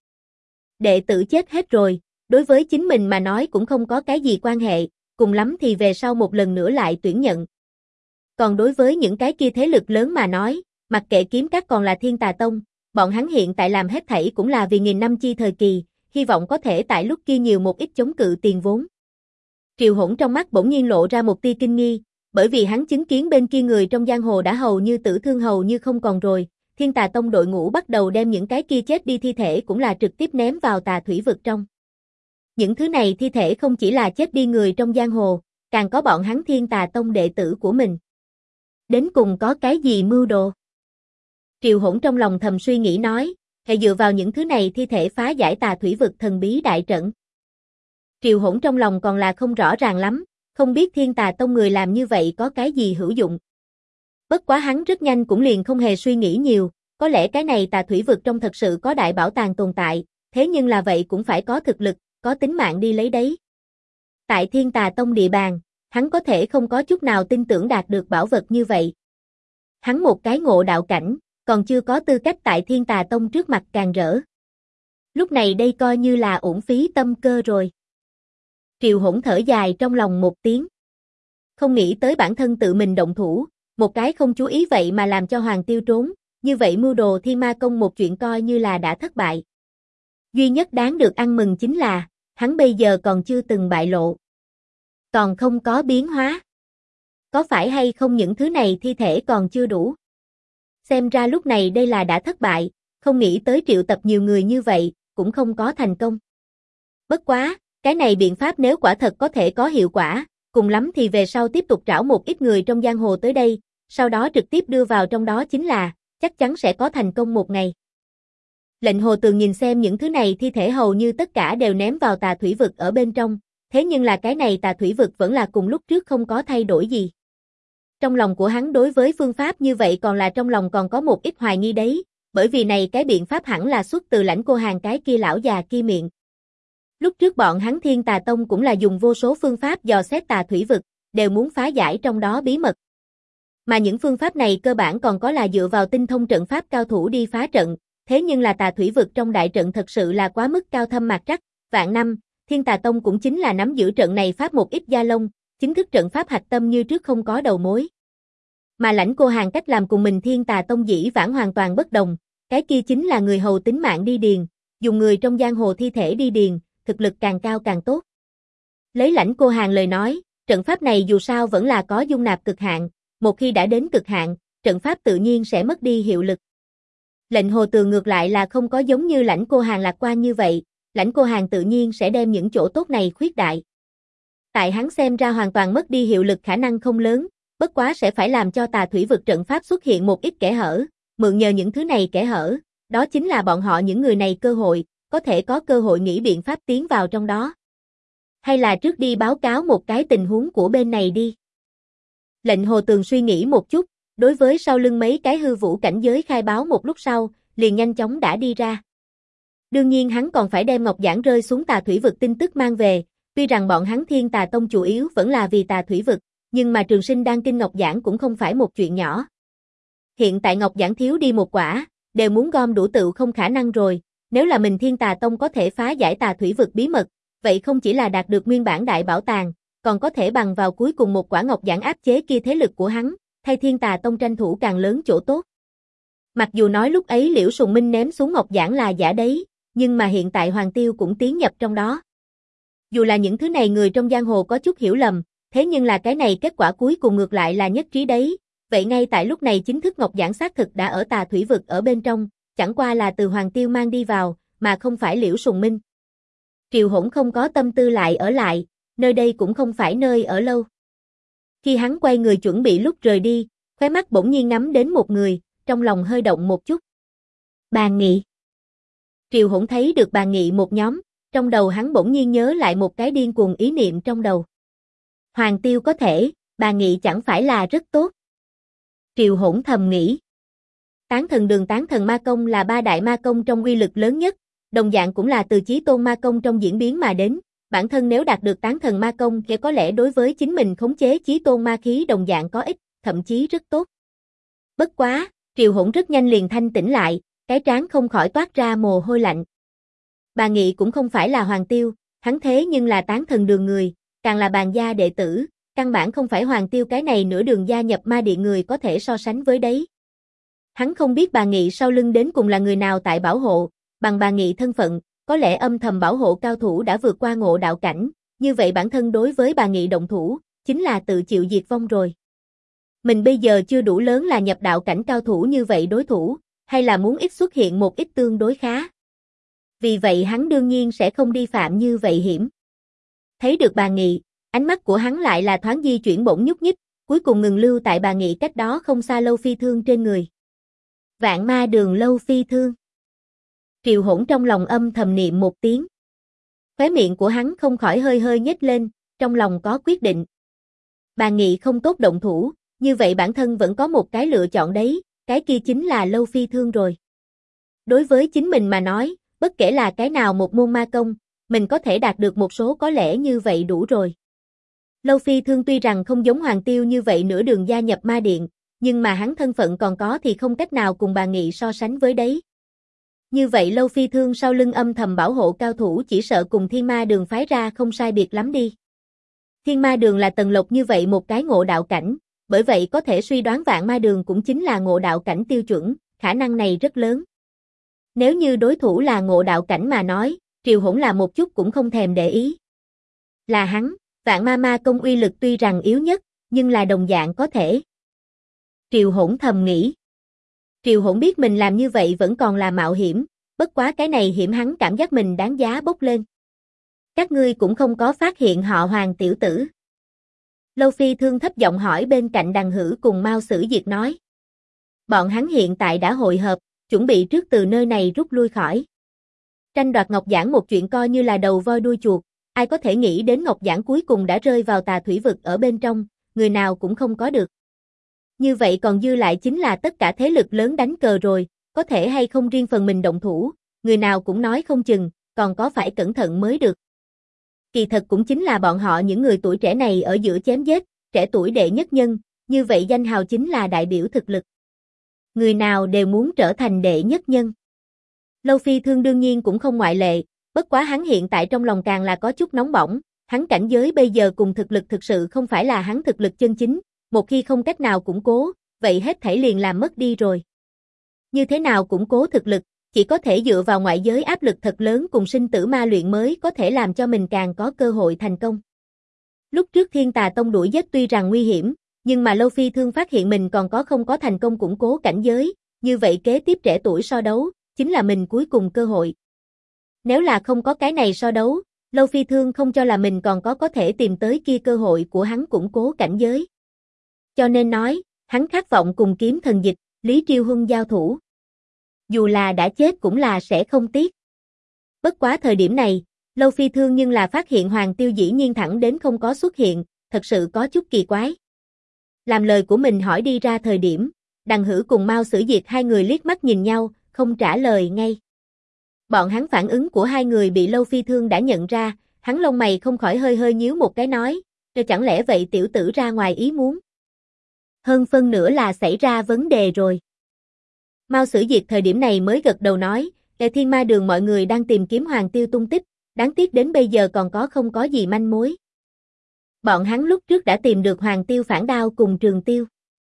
Đệ tử chết hết rồi, đối với chính mình mà nói cũng không có cái gì quan hệ, cùng lắm thì về sau một lần nữa lại tuyển nhận. Còn đối với những cái kia thế lực lớn mà nói, mặc kệ Kiếm Cát còn là Thiên Tà Tông, bọn hắn hiện tại làm hết thảy cũng là vì nghìn năm chi thời kỳ, hy vọng có thể tại lúc kia nhiều một ít chống cự tiền vốn. Triệu Hỗn trong mắt bỗng nhiên lộ ra một tia kinh nghi, bởi vì hắn chứng kiến bên kia người trong giang hồ đã hầu như tử thương hầu như không còn rồi, Thiên Tà Tông đội ngũ bắt đầu đem những cái kia chết đi thi thể cũng là trực tiếp ném vào tà thủy vực trong. Những thứ này thi thể không chỉ là chết đi người trong giang hồ, càng có bọn hắn Thiên Tà Tông đệ tử của mình. Đến cùng có cái gì mưu đồ? Triệu Hỗn trong lòng thầm suy nghĩ nói, hệ dựa vào những thứ này thi thể phá giải tà thủy vực thần bí đại trận. Triệu Hỗn trong lòng còn là không rõ ràng lắm, không biết Thiên Tà Tông người làm như vậy có cái gì hữu dụng. Bất quá hắn rất nhanh cũng liền không hề suy nghĩ nhiều, có lẽ cái này tà thủy vực trong thật sự có đại bảo tàng tồn tại, thế nhưng là vậy cũng phải có thực lực, có tính mạng đi lấy đấy. Tại Thiên Tà Tông địa bàn, hắn có thể không có chút nào tin tưởng đạt được bảo vật như vậy. Hắn một cái ngộ đạo cảnh, còn chưa có tư cách tại Thiên Tà Tông trước mặt càng rỡ. Lúc này đây coi như là uổng phí tâm cơ rồi. Triệu Hỗn thở dài trong lòng một tiếng. Không nghĩ tới bản thân tự mình động thủ, một cái không chú ý vậy mà làm cho Hoàng Tiêu trốn, như vậy mưu đồ Thiên Ma Công một chuyện coi như là đã thất bại. Duy nhất đáng được ăn mừng chính là, hắn bây giờ còn chưa từng bại lộ. Còn không có biến hóa. Có phải hay không những thứ này thi thể còn chưa đủ? Xem ra lúc này đây là đã thất bại, không nghĩ tới triệu tập nhiều người như vậy, cũng không có thành công. Bất quá, cái này biện pháp nếu quả thật có thể có hiệu quả, cùng lắm thì về sau tiếp tục trảo một ít người trong giang hồ tới đây, sau đó trực tiếp đưa vào trong đó chính là, chắc chắn sẽ có thành công một ngày. Lệnh Hồ Tường nhìn xem những thứ này thi thể hầu như tất cả đều ném vào tà thủy vực ở bên trong, thế nhưng là cái này tà thủy vực vẫn là cùng lúc trước không có thay đổi gì. Trong lòng của hắn đối với phương pháp như vậy còn là trong lòng còn có một ít hoài nghi đấy, bởi vì này cái biện pháp hẳn là xuất từ Lãnh Cô Hàn cái kia lão già kia miệng. Lúc trước bọn hắn Thiên Tà Tông cũng là dùng vô số phương pháp dò xét tà thủy vực, đều muốn phá giải trong đó bí mật. Mà những phương pháp này cơ bản còn có là dựa vào tinh thông trận pháp cao thủ đi phá trận, thế nhưng là tà thủy vực trong đại trận thật sự là quá mức cao thâm mạc trắc, vạn năm, Thiên Tà Tông cũng chính là nắm giữ trận này pháp một ít gia lông, chính thức trận pháp hạch tâm như trước không có đầu mối. Mà Lãnh Cô Hàn cách làm cùng mình Thiên Tà Tông dĩ vãng hoàn toàn bất đồng, cái kia chính là người hầu tính mạng đi điền, dùng người trong giang hồ thi thể đi điền, thực lực càng cao càng tốt. Lấy Lãnh Cô Hàn lời nói, trận pháp này dù sao vẫn là có dung nạp cực hạn, một khi đã đến cực hạn, trận pháp tự nhiên sẽ mất đi hiệu lực. Lệnh Hồ Tường ngược lại là không có giống như Lãnh Cô Hàn lạc quan như vậy, Lãnh Cô Hàn tự nhiên sẽ đem những chỗ tốt này khuyết đại. Tại hắn xem ra hoàn toàn mất đi hiệu lực khả năng không lớn, bất quá sẽ phải làm cho tà thủy vực trận pháp xuất hiện một ít kẽ hở, mượn nhờ những thứ này kẽ hở, đó chính là bọn họ những người này cơ hội, có thể có cơ hội nghĩ biện pháp tiến vào trong đó. Hay là trước đi báo cáo một cái tình huống của bên này đi. Lệnh Hồ Tường suy nghĩ một chút, đối với sau lưng mấy cái hư vũ cảnh giới khai báo một lúc sau, liền nhanh chóng đã đi ra. Đương nhiên hắn còn phải đem ngọc giản rơi xuống tà thủy vực tin tức mang về, tuy rằng bọn hắn Thiên Tà Tông chủ yếu vẫn là vì tà thủy vực, nhưng mà Trường Sinh Đan Kinh ngọc giản cũng không phải một chuyện nhỏ. Hiện tại ngọc giản thiếu đi một quả, đều muốn gom đủ tựu không khả năng rồi, nếu là mình Thiên Tà Tông có thể phá giải tà thủy vực bí mật, vậy không chỉ là đạt được nguyên bản đại bảo tàng, còn có thể bằng vào cuối cùng một quả ngọc giản áp chế kia thế lực của hắn, thay Thiên Tà Tông tranh thủ càng lớn chỗ tốt. Mặc dù nói lúc ấy Liễu Sùng Minh ném xuống ngọc giản là giả đấy, nhưng mà hiện tại Hoàng Tiêu cũng tiến nhập trong đó. Dù là những thứ này người trong giang hồ có chút hiểu lầm, thế nhưng là cái này kết quả cuối cùng ngược lại là nhất trí đấy, vậy ngay tại lúc này chính thức ngọc giản xác thực đã ở tà thủy vực ở bên trong, chẳng qua là từ Hoàng Tiêu mang đi vào, mà không phải Liễu Sùng Minh. Triều Hỗn không có tâm tư lại ở lại, nơi đây cũng không phải nơi ở lâu. Khi hắn quay người chuẩn bị lúc rời đi, khóe mắt bỗng nhiên ngắm đến một người, trong lòng hơi động một chút. Bàn Nghị. Triều Hỗn thấy được Bàn Nghị một nhóm, trong đầu hắn bỗng nhiên nhớ lại một cái điên cuồng ý niệm trong đầu. Hoàng Tiêu có thể, Bàn Nghị chẳng phải là rất tốt. Triều Hỗn thầm nghĩ. Tán thần đường tán thần ma công là ba đại ma công trong uy lực lớn nhất, đồng dạng cũng là từ Chí Tôn ma công trong diễn biến mà đến, bản thân nếu đạt được tán thần ma công thì có lẽ đối với chính mình khống chế Chí Tôn ma khí đồng dạng có ích, thậm chí rất tốt. Bất quá, Triều Hỗn rất nhanh liền thanh tỉnh lại, cái trán không khỏi toát ra mồ hôi lạnh. Bàn Nghị cũng không phải là Hoàng Tiêu, hắn thế nhưng là tán thần đường người, càng là Bàn gia đệ tử, căn bản không phải Hoàng Tiêu cái này nửa đường gia nhập ma điện người có thể so sánh với đấy. Hắn không biết Bàn Nghị sau lưng đến cùng là người nào tại bảo hộ, bằng Bàn Nghị thân phận, có lẽ âm thầm bảo hộ cao thủ đã vượt qua ngộ đạo cảnh, như vậy bản thân đối với Bàn Nghị động thủ, chính là tự chịu diệt vong rồi. Mình bây giờ chưa đủ lớn là nhập đạo cảnh cao thủ như vậy đối thủ, hay là muốn ít xuất hiện một ít tương đối khá. Vì vậy hắn đương nhiên sẽ không đi phạm như vậy hiểm. Thấy được Bàn Nghị, ánh mắt của hắn lại là thoáng di chuyển bỗng nhúc nhích, cuối cùng ngừng lưu tại Bàn Nghị cách đó không xa Lâu Phi Thương trên người. Vạn Ma Đường Lâu Phi Thương. Triều Hỗn trong lòng âm thầm niệm một tiếng. Khóe miệng của hắn không khỏi hơi hơi nhếch lên, trong lòng có quyết định. Bàn Nghị không tốt động thủ, như vậy bản thân vẫn có một cái lựa chọn đấy, cái kia chính là Lâu Phi Thương rồi. Đối với chính mình mà nói, bất kể là cái nào một môn ma công, mình có thể đạt được một số có lẽ như vậy đủ rồi. Lâu Phi Thương tuy rằng không giống Hoàng Tiêu như vậy nửa đường gia nhập ma điện, nhưng mà hắn thân phận còn có thì không cách nào cùng Bàn Nghị so sánh với đấy. Như vậy Lâu Phi Thương sau lưng âm thầm bảo hộ cao thủ chỉ sợ cùng Thiên Ma Đường phái ra không sai biệt lắm đi. Thiên Ma Đường là Tần Lộc như vậy một cái ngộ đạo cảnh, bởi vậy có thể suy đoán Vạn Ma Đường cũng chính là ngộ đạo cảnh tiêu chuẩn, khả năng này rất lớn. Nếu như đối thủ là ngộ đạo cảnh mà nói, Triều Hỗn là một chút cũng không thèm để ý. Là hắn, Vạn Ma Ma công uy lực tuy rằng yếu nhất, nhưng là đồng dạng có thể. Triều Hỗn thầm nghĩ. Triều Hỗn biết mình làm như vậy vẫn còn là mạo hiểm, bất quá cái này hiểm hắn cảm giác mình đáng giá bốc lên. Các ngươi cũng không có phát hiện họ Hoàng tiểu tử. Lâu Phi Thương thấp giọng hỏi bên cạnh Đằng Hử cùng Mao Sử Diệt nói. Bọn hắn hiện tại đã hội hợp, chuẩn bị trước từ nơi này rút lui khỏi. Tranh đoạt ngọc giản một chuyện coi như là đầu voi đuôi chuột, ai có thể nghĩ đến ngọc giản cuối cùng đã rơi vào tà thủy vực ở bên trong, người nào cũng không có được. Như vậy còn dư lại chính là tất cả thế lực lớn đánh cờ rồi, có thể hay không riêng phần mình động thủ, người nào cũng nói không chừng, còn có phải cẩn thận mới được. Kỳ thật cũng chính là bọn họ những người tuổi trẻ này ở giữa chém giết, trẻ tuổi đệ nhất nhân, như vậy danh hào chính là đại biểu thực lực. Người nào đều muốn trở thành đệ nhất nhân. Lâu Phi Thương đương nhiên cũng không ngoại lệ, bất quá hắn hiện tại trong lòng càng là có chút nóng bỏng, hắn cảnh giới bây giờ cùng thực lực thực sự không phải là hắn thực lực chân chính, một khi không cách nào củng cố, vậy hết thảy liền làm mất đi rồi. Như thế nào củng cố thực lực, chỉ có thể dựa vào ngoại giới áp lực thật lớn cùng sinh tử ma luyện mới có thể làm cho mình càng có cơ hội thành công. Lúc trước Thiên Tà Tông đuổi giết tuy rằng nguy hiểm, Nhưng mà Lâu Phi Thương phát hiện mình còn không có thành công củng cố cảnh giới, như vậy kế tiếp trẻ tuổi so đấu, chính là mình cuối cùng cơ hội. Nếu là không có cái này so đấu, Lâu Phi Thương không cho là mình còn có thể tìm tới kia cơ hội của hắn củng cố cảnh giới. Cho nên nói, hắn khát vọng cùng kiếm thần dịch, Lý Triêu Huân giao thủ. Dù là đã chết cũng là sẽ không tiếc. Bất quá thời điểm này, Lâu Phi Thương nhưng là phát hiện Hoàng Tiêu dĩ nhiên thẳng đến không có xuất hiện, thật sự có chút kỳ quái. Làm lời của mình hỏi đi ra thời điểm, Đằng Hữu cùng Mao Sử Diệt hai người liếc mắt nhìn nhau, không trả lời ngay. Bọn hắn phản ứng của hai người bị Lâu Phi Thương đã nhận ra, hắn lông mày không khỏi hơi hơi nhíu một cái nói, chẳng lẽ vậy tiểu tử ra ngoài ý muốn. Hơn phân nửa là xảy ra vấn đề rồi. Mao Sử Diệt thời điểm này mới gật đầu nói, Thiên Ma Đường mọi người đang tìm kiếm Hoàng Tiêu tung tích, đáng tiếc đến bây giờ còn không có gì manh mối. Bọn hắn lúc trước đã tìm được Hoàng Tiêu phản đao cùng Trường Tiêu.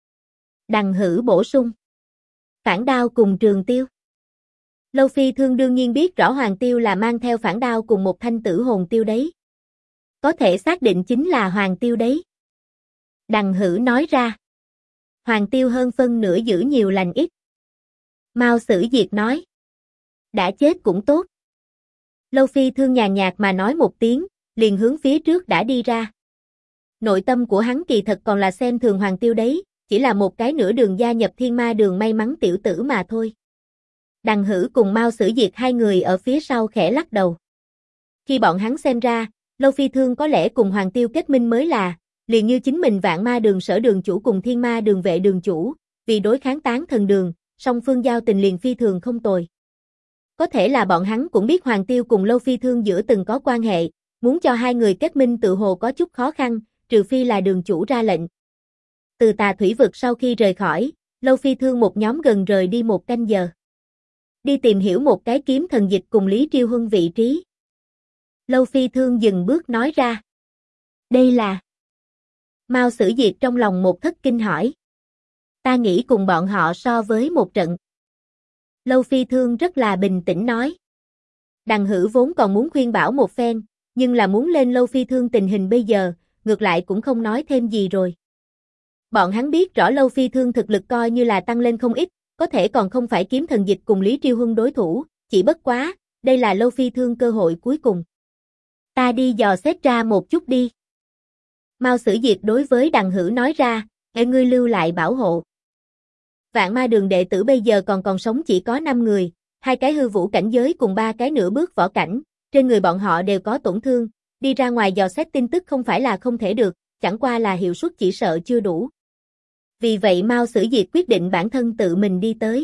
Đằng Hữu bổ sung. Phản đao cùng Trường Tiêu. Lâu Phi Thương đương nhiên biết rõ Hoàng Tiêu là mang theo phản đao cùng một thanh tử hồn tiêu đấy. Có thể xác định chính là Hoàng Tiêu đấy. Đằng Hữu nói ra. Hoàng Tiêu hơn phân nửa giữ nhiều lành ít. Mao Sử Diệt nói. Đã chết cũng tốt. Lâu Phi Thương nhàn nhạt mà nói một tiếng, liền hướng phía trước đã đi ra. Nội tâm của hắn kỳ thật còn là xem thường Hoàng Tiêu đấy, chỉ là một cái nửa đường gia nhập Thiên Ma Đường may mắn tiểu tử mà thôi. Đằng Hữu cùng Mao Sử Diệt hai người ở phía sau khẽ lắc đầu. Khi bọn hắn xem ra, Lâu Phi Thương có lẽ cùng Hoàng Tiêu kết minh mới là, liền như chính mình Vạn Ma Đường sở đường chủ cùng Thiên Ma Đường vệ đường chủ, vì đối kháng Tán Thần Đường, song phương giao tình liền phi thường không tồi. Có thể là bọn hắn cũng biết Hoàng Tiêu cùng Lâu Phi Thương giữa từng có quan hệ, muốn cho hai người kết minh tự hồ có chút khó khăn, trừ phi là đường chủ ra lệnh. Từ Tà Thủy Vực sau khi rời khỏi, Lâu Phi Thương một nhóm gần rời đi 1 canh giờ. Đi tìm hiểu một cái kiếm thần dịch cùng Lý Triêu Huân vị trí. Lâu Phi Thương dừng bước nói ra. Đây là... Mao Sử Diệt trong lòng một thất kinh hỏi. Ta nghĩ cùng bọn họ so với một trận. Lâu Phi Thương rất là bình tĩnh nói. Đằng Hữu vốn còn muốn khuyên bảo một phen, nhưng là muốn lên Lâu Phi Thương tình hình bây giờ, ngược lại cũng không nói thêm gì rồi. Bọn hắn biết rõ Lâu Phi Thương thực lực coi như là tăng lên không ít, có thể còn không phải kiếm thần dịch cùng Lý Triêu Huân đối thủ, chỉ bất quá, đây là Lâu Phi Thương cơ hội cuối cùng. Ta đi dò xét ra một chút đi. Mao Sử Diệt đối với Đằng Hữu nói ra, ngươi lưu lại bảo hộ. Vạn Ma Đường đệ tử bây giờ còn sống chỉ có 5 người, 2 cái hư vũ cảnh giới cùng 3 cái nửa bước võ cảnh, trên người bọn họ đều có tổn thương, đi ra ngoài dò xét tin tức không phải là không thể được, chẳng qua là hiệu suất chỉ sợ chưa đủ. Vì vậy Mao Sử Diệt quyết định bản thân tự mình đi tới.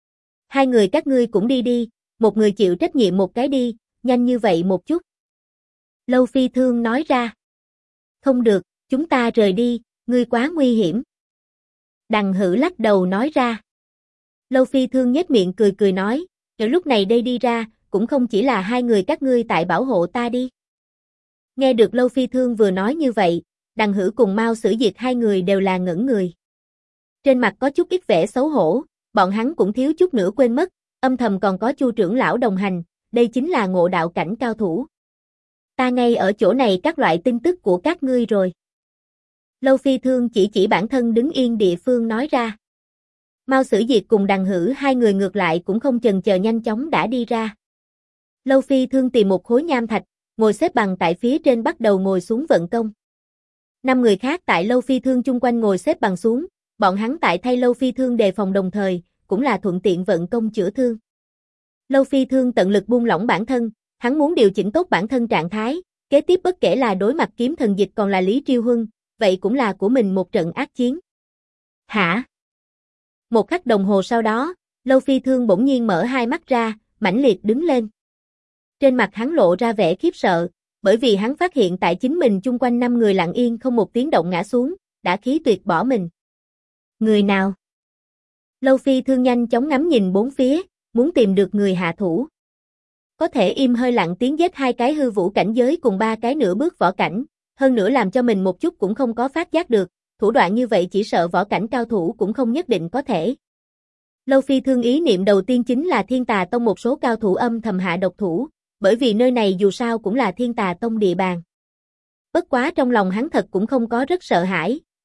2 người các ngươi cũng đi đi, một người chịu trách nhiệm một cái đi, nhanh như vậy một chút. Lâu Phi Thương nói ra. Không được, chúng ta rời đi, ngươi quá nguy hiểm. Đằng Hữu lắc đầu nói ra. Lâu Phi Thương nhếch miệng cười cười nói, lúc này đây đi ra, cũng không chỉ là 2 người các ngươi tại bảo hộ ta đi. Nghe được Lâu Phi Thương vừa nói như vậy, Đằng Hữu cùng Mao Sử Diệt hai người đều là ngẩn người. Trên mặt có chút ít vẻ xấu hổ, bọn hắn cũng thiếu chút nữa quên mất, âm thầm còn có Chu trưởng lão đồng hành, đây chính là ngộ đạo cảnh cao thủ. Ta ngay ở chỗ này các loại tin tức của các ngươi rồi. Lâu Phi Thương chỉ bản thân đứng yên địa phương nói ra. Mao Sử Diệt cùng Đằng Hữu hai người ngược lại cũng không chần chờ nhanh chóng đã đi ra. Lâu Phi Thương tìm một khối nham thạch, ngồi xếp bằng tại phía trên bắt đầu ngồi xuống vận công. 5 người khác tại Lâu Phi Thương chung quanh ngồi xếp bằng xuống, bọn hắn tại thay Lâu Phi Thương đề phòng đồng thời, cũng là thuận tiện vận công chữa thương. Lâu Phi Thương tận lực buông lỏng bản thân, hắn muốn điều chỉnh tốt bản thân trạng thái, kế tiếp bất kể là đối mặt kiếm thần dịch còn là Lý Triêu Huân, vậy cũng là của mình một trận ác chiến. Hả? Một khắc đồng hồ sau đó, Lâu Phi Thương bỗng nhiên mở hai mắt ra, mãnh liệt đứng lên. Trên mặt hắn lộ ra vẻ khiếp sợ, bởi vì hắn phát hiện tại chính mình chung quanh 5 người lặng yên không một tiếng động ngã xuống, đã khí tuyệt bỏ mình. Người nào? Lâu Phi Thương nhanh chóng ngắm nhìn bốn phía, muốn tìm được người hạ thủ. Có thể im hơi lặng tiếng giết 2 cái hư vũ cảnh giới cùng 3 cái nửa bước võ cảnh, hơn nữa làm cho mình một chút cũng không có phát giác được, thủ đoạn như vậy chỉ sợ võ cảnh cao thủ cũng không nhất định có thể. Lâu Phi Thương ý niệm đầu tiên chính là Thiên Tà Tông một số cao thủ âm thầm hạ độc thủ, bởi vì nơi này dù sao cũng là Thiên Tà Tông địa bàn. Bất quá trong lòng hắn thật cũng không có rất sợ hãi,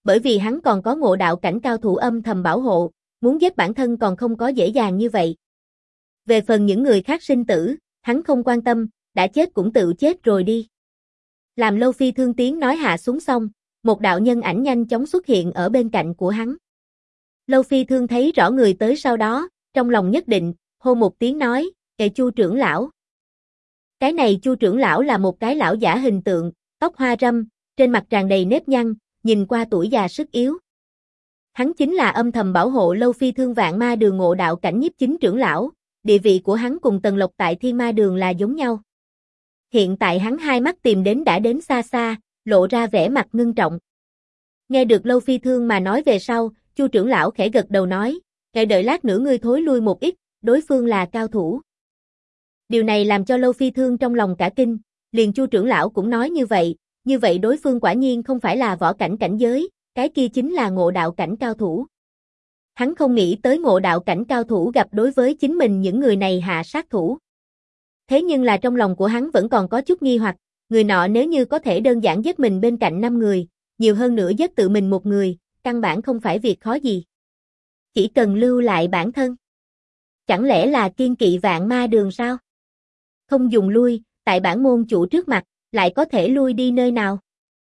bởi vì hắn còn có ngộ đạo cảnh cao thủ âm thầm bảo hộ, muốn giết bản thân còn không có dễ dàng như vậy. Về phần những người khác sinh tử, hắn không quan tâm, đã chết cũng tự chết rồi đi. Làm Lâu Phi Thương tiếng nói hạ xuống xong, một đạo nhân ảnh nhanh chóng xuất hiện ở bên cạnh của hắn. Lâu Phi Thương thấy rõ người tới sau đó, trong lòng nhất định, hô một tiếng nói, "Kệ Chu trưởng lão." Cái này Chu trưởng lão là một cái lão giả hình tượng, tóc hoa râm, trên mặt tràn đầy nếp nhăn, nhìn qua tuổi già sức yếu. Hắn chính là âm thầm bảo hộ Lâu Phi Thương Vạn Ma Đường ngộ đạo cảnh nhiếp chính trưởng lão, địa vị của hắn cùng Tần Lộc tại Thiên Ma Đường là giống nhau. Hiện tại hắn hai mắt tìm đến đã đến xa xa, lộ ra vẻ mặt ngưng trọng. Nghe được Lâu Phi Thương mà nói về sau, Chu trưởng lão khẽ gật đầu nói, "Kệ đợi lát nữa ngươi thối lui một ít, đối phương là cao thủ." Điều này làm cho Lâu Phi Thương trong lòng cả kinh, liền Chu trưởng lão cũng nói như vậy đối phương quả nhiên không phải là võ cảnh cảnh giới, cái kia chính là ngộ đạo cảnh cao thủ. Hắn không nghĩ tới ngộ đạo cảnh cao thủ gặp đối với chính mình những người này hạ sát thủ. Thế nhưng là trong lòng của hắn vẫn còn có chút nghi hoặc, người nọ nếu như có thể đơn giản giết mình bên cạnh 5 người, nhiều hơn nữa giết tự mình một người, căn bản không phải việc khó gì. Chỉ cần lưu lại bản thân. Chẳng lẽ là kiên kỵ Vạn Ma Đường sao? Không dùng lui, tại bản môn chủ trước mặt, lại có thể lui đi nơi nào?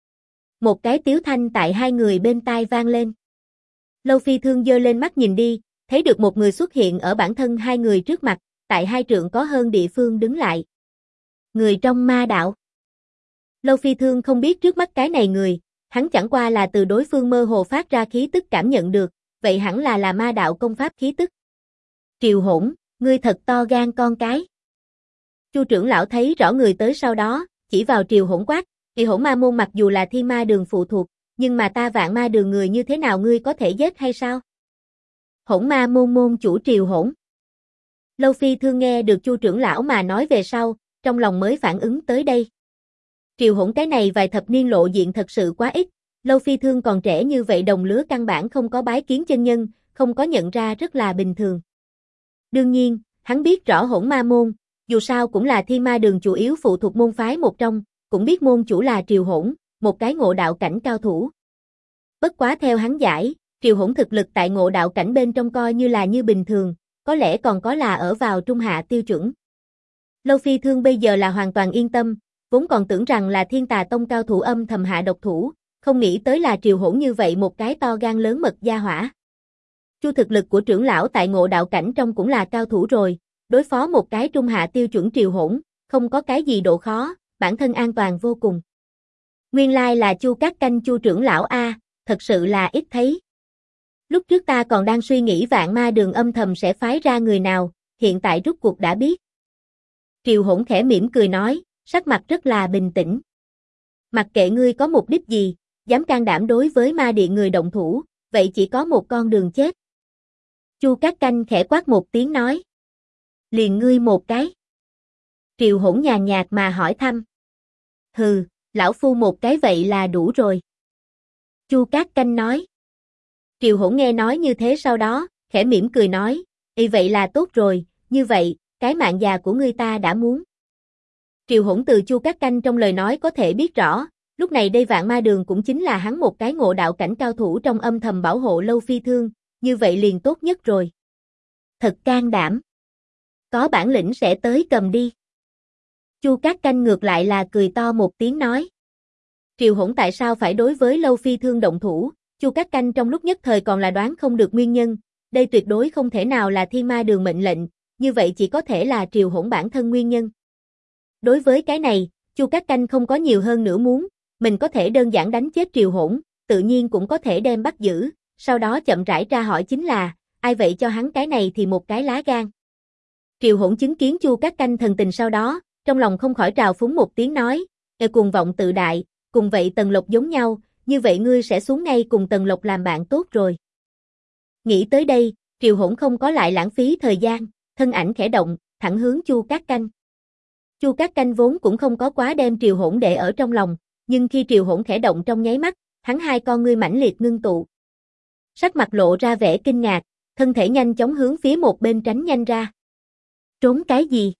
Một cái tiếu thanh tại hai người bên tai vang lên. Lâu Phi Thương giơ lên mắt nhìn đi, thấy được một người xuất hiện ở bản thân hai người trước mặt, tại 2 trượng có hơn địa phương đứng lại. Người trong ma đạo. Lâu Phi Thương không biết trước mắt cái này người, hắn chẳng qua là từ đối phương mơ hồ phát ra khí tức cảm nhận được, vậy hẳn là ma đạo công pháp khí tức. Triều Hỗn, ngươi thật to gan con cái. Chu trưởng lão thấy rõ người tới sau đó, chỉ vào Triều Hỗn quát, "Kỳ Hỗn Ma môn mặc dù là Thiên Ma Đường phụ thuộc, nhưng mà ta Vạn Ma Đường người như thế nào ngươi có thể giết hay sao?" Hỗn Ma môn môn chủ Triều Hỗn. Lâu Phi Thương nghe được Chu trưởng lão mà nói về sau, trong lòng mới phản ứng tới đây. Triều Hỗn cái này vài thập niên lộ diện thật sự quá ít, Lâu Phi Thương còn trẻ như vậy đồng lứa căn bản không có bái kiến chân nhân, không có nhận ra rất là bình thường. Đương nhiên, hắn biết rõ Hỗn Ma môn, dù sao cũng là Thiên Ma Đường chủ yếu phụ thuộc môn phái một trong, cũng biết môn chủ là Triều Hỗn, một cái ngộ đạo cảnh cao thủ. Bất quá theo hắn giải, Triều Hỗn thực lực tại ngộ đạo cảnh bên trong coi như là như bình thường, có lẽ còn có là ở vào trung hạ tiêu chuẩn. Lâu Phi Thương bây giờ là hoàn toàn yên tâm, vốn còn tưởng rằng là Thiên Tà Tông cao thủ âm thầm hạ độc thủ, không nghĩ tới là Triều Hỗn như vậy một cái to gan lớn mật gia hỏa. Chu thực lực của trưởng lão tại ngộ đạo cảnh trong cũng là cao thủ rồi, đối phó một cái trung hạ tiêu chuẩn Triều Hỗn, không có cái gì độ khó, bản thân an toàn vô cùng. Nguyên lai là Chu Cát Canh Chu trưởng lão a, thật sự là ít thấy. Lúc trước ta còn đang suy nghĩ Vạn Ma Đường âm thầm sẽ phái ra người nào, hiện tại rút cuộc đã biết. Triều Hỗn khẽ mỉm cười nói, sắc mặt rất là bình tĩnh. Mặc kệ ngươi có mục đích gì, dám can đảm đối với ma điện người động thủ, vậy chỉ có một con đường chết. Chu Cát Canh khẽ quát một tiếng nói. Liền ngươi một cái. Triều Hỗn nhàn nhạt mà hỏi thăm. Hừ, lão phu một cái vậy là đủ rồi. Chu Cát Canh nói. Triều Hỗn nghe nói như thế sau đó, khẽ mỉm cười nói, vậy là tốt rồi, như vậy, cái mạng già của ngươi ta đã muốn. Triều Hỗn từ Chu Cát Canh trong lời nói có thể biết rõ, lúc này đây Vạn Ma Đường cũng chính là hắn một cái ngộ đạo cảnh cao thủ trong âm thầm bảo hộ Lâu Phi Thương, như vậy liền tốt nhất rồi. Thật can đảm. Có bản lĩnh sẽ tới cầm đi. Chu Cát Canh ngược lại là cười to một tiếng nói. Triều Hỗn tại sao phải đối với Lâu Phi Thương động thủ, Chu Cát Canh trong lúc nhất thời còn là đoán không được nguyên nhân, đây tuyệt đối không thể nào là Thiên Ma Đường mệnh lệnh, như vậy chỉ có thể là Triều Hỗn bản thân nguyên nhân. Đối với cái này, Chu Cát Canh không có nhiều hơn nữa muốn, mình có thể đơn giản đánh chết Triều Hỗn, tự nhiên cũng có thể đem bắt giữ, sau đó chậm rãi ra hỏi chính là, ai vậy cho hắn cái này thì một cái lá gan. Triều Hỗn chứng kiến Chu Cát Canh thần tình sau đó, trong lòng không khỏi trào phúng một tiếng nói, cuồng vọng tự đại, cùng vậy Tần Lộc giống nhau, như vậy ngươi sẽ xuống ngay cùng Tần Lộc làm bạn tốt rồi. Nghĩ tới đây, Triều Hỗn không có lại lãng phí thời gian, thân ảnh khẽ động, thẳng hướng Chu Cát Canh. Chu Cát Canh vốn cũng không có quá đem Triều Hỗn để ở trong lòng, nhưng khi Triều Hỗn khẽ động trong nháy mắt, hắn hai con ngươi mãnh liệt ngưng tụ. Sắc mặt lộ ra vẻ kinh ngạc, thân thể nhanh chóng hướng phía một bên tránh nhanh ra. Trốn cái gì?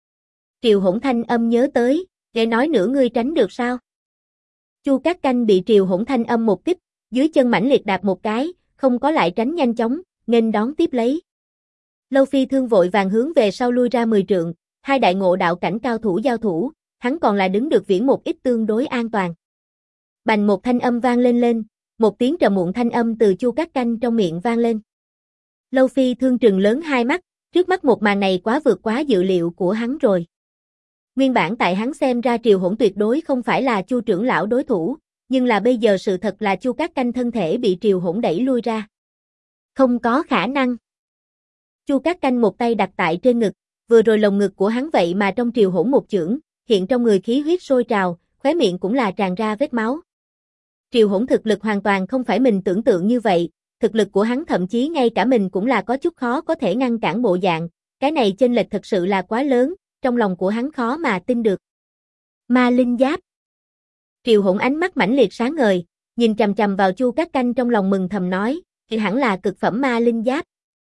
Triều Hỗn thanh âm nhớ tới, nghe nói nữa ngươi tránh được sao? Chu Cát Canh bị Triều Hỗn thanh âm một kích, dưới chân mãnh liệt đạp một cái, không có lại tránh nhanh chóng, nghênh đón tiếp lấy. Lâu Phi Thương vội vàng hướng về sau lui ra 10 trượng, hai đại ngộ đạo cảnh cao thủ giao thủ, hắn còn là đứng được viễn một ít tương đối an toàn. Bành một thanh âm vang lên, một tiếng trầm muộn thanh âm từ Chu Cát Canh trong miệng vang lên. Lâu Phi Thương trừng lớn hai mắt, trước mắt một màn này quá vượt quá dự liệu của hắn rồi. Nguyên bản tại hắn xem ra Triều Hỗn tuyệt đối không phải là Chu trưởng lão đối thủ, nhưng là bây giờ sự thật là Chu Cát Canh thân thể bị Triều Hỗn đẩy lui ra. Không có khả năng. Chu Cát Canh một tay đặt tại trên ngực, vừa rồi lồng ngực của hắn vậy mà trong Triều Hỗn một chưởng, hiện trong người khí huyết sôi trào, khóe miệng cũng là tràn ra vết máu. Triều Hỗn thực lực hoàn toàn không phải mình tưởng tượng như vậy, thực lực của hắn thậm chí ngay cả mình cũng là có chút khó có thể ngăn cản bộ dạng, cái này chênh lệch thật sự là quá lớn, trong lòng của hắn khó mà tin được. Ma linh giáp. Triều Hỗn ánh mắt mãnh liệt sáng ngời, nhìn chằm chằm vào Chu Cát Canh trong lòng mừng thầm nói, thì hẳn là cực phẩm ma linh giáp.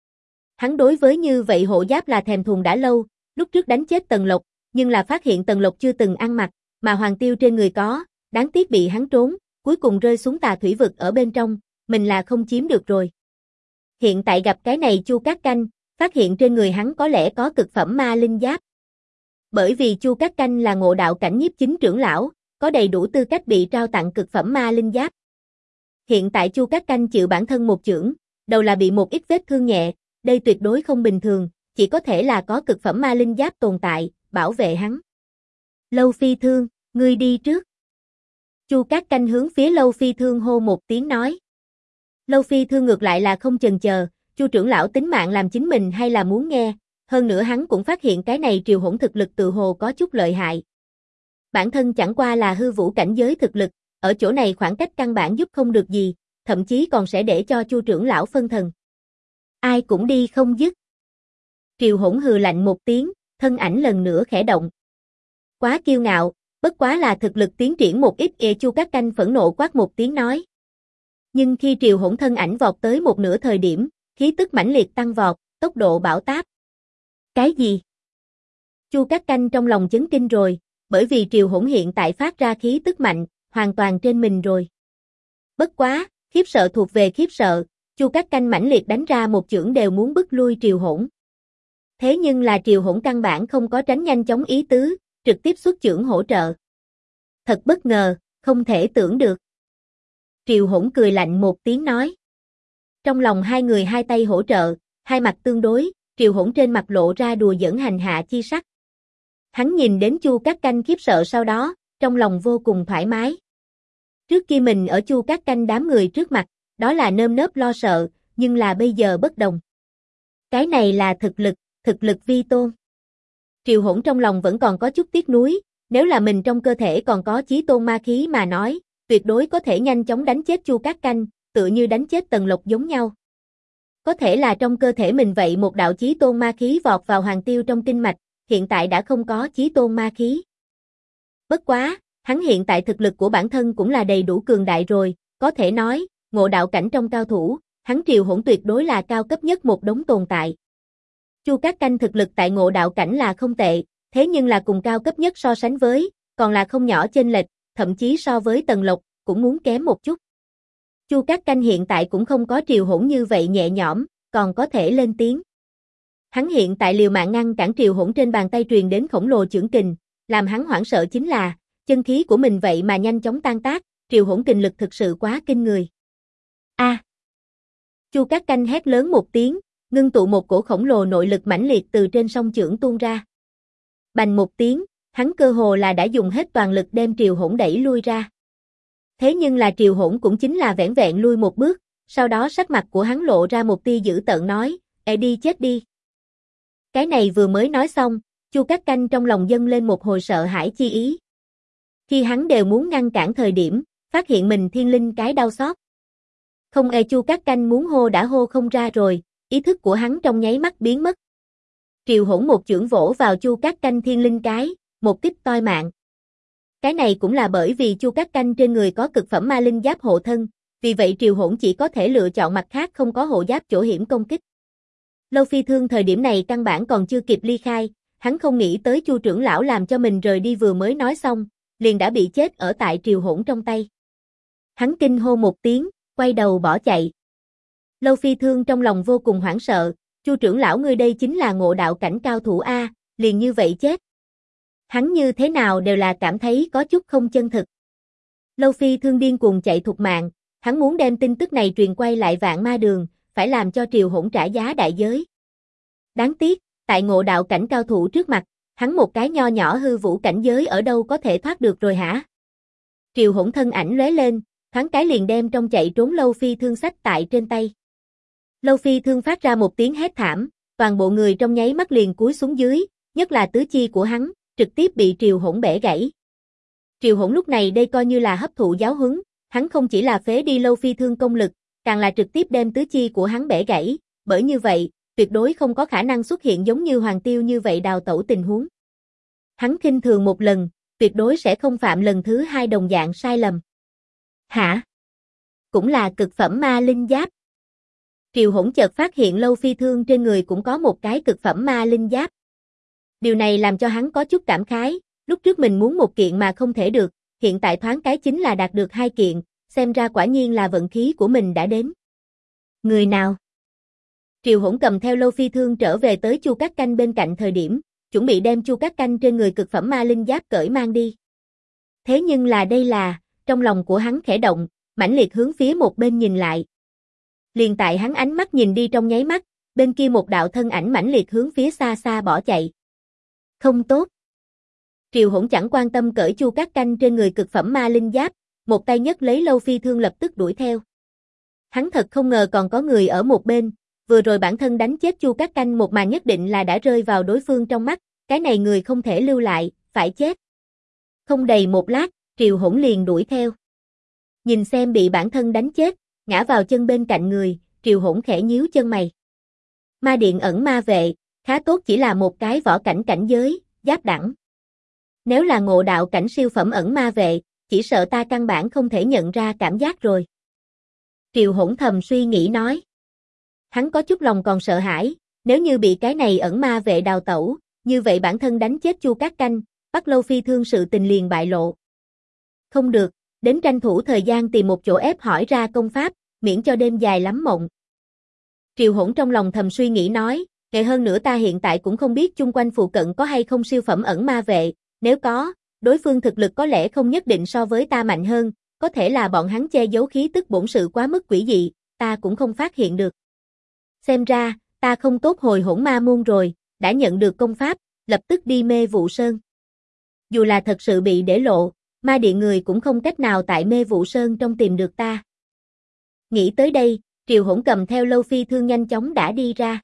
Hắn đối với như vậy hộ giáp là thèm thuồng đã lâu, lúc trước đánh chết Tần Lộc, nhưng là phát hiện Tần Lộc chưa từng ăn mặc, mà Hoàng Tiêu trên người có, đáng tiếc bị hắn trốn, cuối cùng rơi xuống Tà Thủy Vực ở bên trong, mình là không chiếm được rồi. Hiện tại gặp cái này Chu Cát Canh, phát hiện trên người hắn có lẽ có cực phẩm ma linh giáp. Bởi vì Chu Cát Canh là ngộ đạo cảnh nhiếp chính trưởng lão, có đầy đủ tư cách bị trao tặng cực phẩm ma linh giáp. Hiện tại Chu Cát Canh chịu bản thân một chưởng, đầu là bị một ít vết thương nhẹ, đây tuyệt đối không bình thường, chỉ có thể là có cực phẩm ma linh giáp tồn tại, bảo vệ hắn. Lâu Phi Thương, ngươi đi trước. Chu Cát Canh hướng phía Lâu Phi Thương hô một tiếng nói. Lâu Phi Thương ngược lại là không chần chờ, Chu trưởng lão tính mạng làm chính mình hay là muốn nghe, hơn nữa hắn cũng phát hiện cái này Triều Hỗn thực lực tự hồ có chút lợi hại. Bản thân chẳng qua là hư vũ cảnh giới thực lực, ở chỗ này khoảng cách căn bản giúp không được gì, thậm chí còn sẽ để cho Chu trưởng lão phân thần. Ai cũng đi không dứt. Triều Hỗn hừ lạnh một tiếng, thân ảnh lần nữa khẽ động. Quá kiêu ngạo, bất quá là thực lực tiến triển một ít. Chu Cát Canh phẫn nộ quát một tiếng nói. Nhưng khi Triều Hỗn thân ảnh vọt tới một nửa thời điểm, khí tức mãnh liệt tăng vọt, tốc độ bão táp. Cái gì? Chu Cát Canh trong lòng chấn kinh rồi, bởi vì Triều Hỗn hiện tại phát ra khí tức mạnh, hoàn toàn trên mình rồi. Bất quá, khiếp sợ thuộc về khiếp sợ, Chu Cát Canh mãnh liệt đánh ra một chưởng đều muốn bức lui Triều Hỗn. Thế nhưng là Triều Hỗn căn bản không có tránh nhanh chóng ý tứ, trực tiếp xuất chưởng hỗ trợ. Thật bất ngờ, không thể tưởng được. Triều Hỗn cười lạnh một tiếng nói. Trong lòng hai người hai tay hỗ trợ, hai mặt tương đối, Triều Hỗn trên mặt lộ ra đùa giỡn hành hạ chi sắc. Hắn nhìn đến Chu Cát Canh khiếp sợ sau đó, trong lòng vô cùng thoải mái. Trước kia mình ở Chu Cát Canh đám người trước mặt, đó là nơm nớp lo sợ, nhưng là bây giờ bất đồng. Cái này là thực lực vi tôn. Triều Hỗn trong lòng vẫn còn có chút tiếc nuối, nếu là mình trong cơ thể còn có chí tôn ma khí mà nói, tuyệt đối có thể nhanh chóng đánh chết Chu Cát Canh, tựa như đánh chết Tần Lộc giống nhau. Có thể là trong cơ thể mình vậy một đạo chí tôn ma khí vọt vào Hoàng Tiêu trong kinh mạch, hiện tại đã không có chí tôn ma khí. Bất quá, hắn hiện tại thực lực của bản thân cũng là đầy đủ cường đại rồi, có thể nói, ngộ đạo cảnh trong cao thủ, hắn Triều Hỗn tuyệt đối là cao cấp nhất một đống tồn tại. Chu Cát Canh thực lực tại ngộ đạo cảnh là không tệ, thế nhưng là cùng cao cấp nhất so sánh với, còn là không nhỏ chênh lệch, thậm chí so với Tần Lộc, cũng muốn kém một chút. Chu Cát Canh hiện tại cũng không có Triều Hỗn như vậy nhẹ nhõm, còn có thể lên tiếng. Hắn hiện tại liều mạng ngăn cản Triều Hỗn trên bàn tay truyền đến khổng lồ chưởng kình, làm hắn hoảng sợ chính là, chân khí của mình vậy mà nhanh chóng tan tác, Triều Hỗn kình lực thực sự quá kinh người. A! Chu Cát Canh hét lớn một tiếng, ngưng tụ một cổ khổng lồ nội lực mãnh liệt từ trên song chưởng tuôn ra. Bành một tiếng, hắn cơ hồ là đã dùng hết toàn lực đem Triều Hỗn đẩy lui ra. Thế nhưng là Triều Hỗn cũng chính là vẻn vẹn lui một bước, sau đó sắc mặt của hắn lộ ra một tia dữ tợn nói, "Ê đi chết đi." Cái này vừa mới nói xong, Chu Cát Canh trong lòng dâng lên một hồi sợ hãi chi ý. Khi hắn đều muốn ngăn cản thời điểm, phát hiện mình thiên linh cái đau xót. Không Chu Cát Canh muốn hô đã hô không ra rồi, ý thức của hắn trong nháy mắt biến mất. Triều Hỗn một chưởng vỗ vào Chu Cát Canh thiên linh cái, một kích toi mạng. Cái này cũng là bởi vì Chu Cát Canh trên người có cực phẩm ma linh giáp hộ thân, vì vậy Triều Hỗn chỉ có thể lựa chọn mặt khác không có hộ giáp chỗ hiểm công kích. Lâu Phi Thương thời điểm này căn bản còn chưa kịp ly khai, hắn không nghĩ tới Chu trưởng lão làm cho mình rời đi vừa mới nói xong, liền đã bị chết ở tại Triều Hỗn trong tay. Hắn kinh hô một tiếng, quay đầu bỏ chạy. Lâu Phi Thương trong lòng vô cùng hoảng sợ, Chu trưởng lão ngươi đây chính là ngộ đạo cảnh cao thủ a, liền như vậy chết. Hắn như thế nào đều là cảm thấy có chút không chân thực. Lâu Phi Thương điên cuồng chạy thục mạng, hắn muốn đem tin tức này truyền quay lại Vạn Ma Đường, phải làm cho Triều Hỗn trả giá đại giới. Đáng tiếc, tại ngộ đạo cảnh cao thủ trước mặt, hắn một cái nho nhỏ hư vũ cảnh giới ở đâu có thể thoát được rồi hả? Triều Hỗn thân ảnh lóe lên, thoáng cái liền đem trong chạy trốn Lâu Phi Thương xách tại trên tay. Lâu Phi Thương phát ra một tiếng hét thảm, toàn bộ người trong nháy mắt liền cúi xuống dưới, nhất là tứ chi của hắn, trực tiếp bị Triều Hỗn bẻ gãy. Triều Hỗn lúc này đây coi như là hấp thụ giáo huấn, hắn không chỉ là phế đi Lâu Phi Thương công lực, càng là trực tiếp đem tứ chi của hắn bẻ gãy, bởi như vậy, tuyệt đối không có khả năng xuất hiện giống như Hoàng Tiêu như vậy đào tẩu tình huống. Hắn khinh thường một lần, tuyệt đối sẽ không phạm lần thứ hai đồng dạng sai lầm. Hả? Cũng là cực phẩm ma linh giáp. Triều Hỗn chợt phát hiện Lâu Phi Thương trên người cũng có một cái cực phẩm ma linh giáp. Điều này làm cho hắn có chút cảm khái, lúc trước mình muốn một kiện mà không thể được, hiện tại thoáng cái chính là đạt được hai kiện, xem ra quả nhiên là vận khí của mình đã đến. Người nào? Triều Hỗn cầm theo Lâu Phi Thương trở về tới Chu Cát Canh bên cạnh thời điểm, chuẩn bị đem Chu Cát Canh trên người cực phẩm ma linh giáp cởi mang đi. Thế nhưng là đây là, trong lòng của hắn khẽ động, mãnh liệt hướng phía một bên nhìn lại. Liền tại hắn ánh mắt nhìn đi trong nháy mắt, bên kia một đạo thân ảnh mãnh liệt hướng phía xa xa bỏ chạy. Không tốt. Triều Hỗn chẳng quan tâm cởi Chu Cát Canh trên người cực phẩm ma linh giáp, một tay nhấc lấy Lâu Phi Thương lập tức đuổi theo. Hắn thật không ngờ còn có người ở một bên, vừa rồi bản thân đánh chết Chu Cát Canh một màn nhất định là đã rơi vào đối phương trong mắt, cái này người không thể lưu lại, phải chết. Không đầy một lát, Triều Hỗn liền đuổi theo. Nhìn xem bị bản thân đánh chết, ngã vào chân bên cạnh người, Triều Hỗn khẽ nhíu chân mày. Ma điện ẩn ma vệ, khá tốt chỉ là một cái võ cảnh cảnh giới, giáp đẳng. Nếu là ngộ đạo cảnh siêu phẩm ẩn ma vệ, chỉ sợ ta căn bản không thể nhận ra cảm giác rồi. Triều Hỗn thầm suy nghĩ nói. Hắn có chút lòng còn sợ hãi, nếu như bị cái này ẩn ma vệ đào tẩu, như vậy bản thân đánh chết Chu Cát Canh, bắt Lâu Phi Thương sự tình liền bại lộ. Không được, đến tranh thủ thời gian tìm một chỗ ép hỏi ra công pháp, miễn cho đêm dài lắm mộng. Triều Hỗn trong lòng thầm suy nghĩ nói, ngày hơn nữa ta hiện tại cũng không biết chung quanh phụ cận có hay không siêu phẩm ẩn ma vệ, nếu có, đối phương thực lực có lẽ không nhất định so với ta mạnh hơn, có thể là bọn hắn che giấu khí tức bổn sự quá mức quỷ dị, ta cũng không phát hiện được. Xem ra, ta không tốt hồi Hỗn Ma môn rồi, đã nhận được công pháp, lập tức đi Mê Vụ Sơn. Dù là thật sự bị để lộ, ma điện người cũng không cách nào tại Mê Vụ Sơn trong tìm được ta. Nghĩ tới đây, Triều Hỗn cầm theo Lâu Phi Thương nhanh chóng đã đi ra.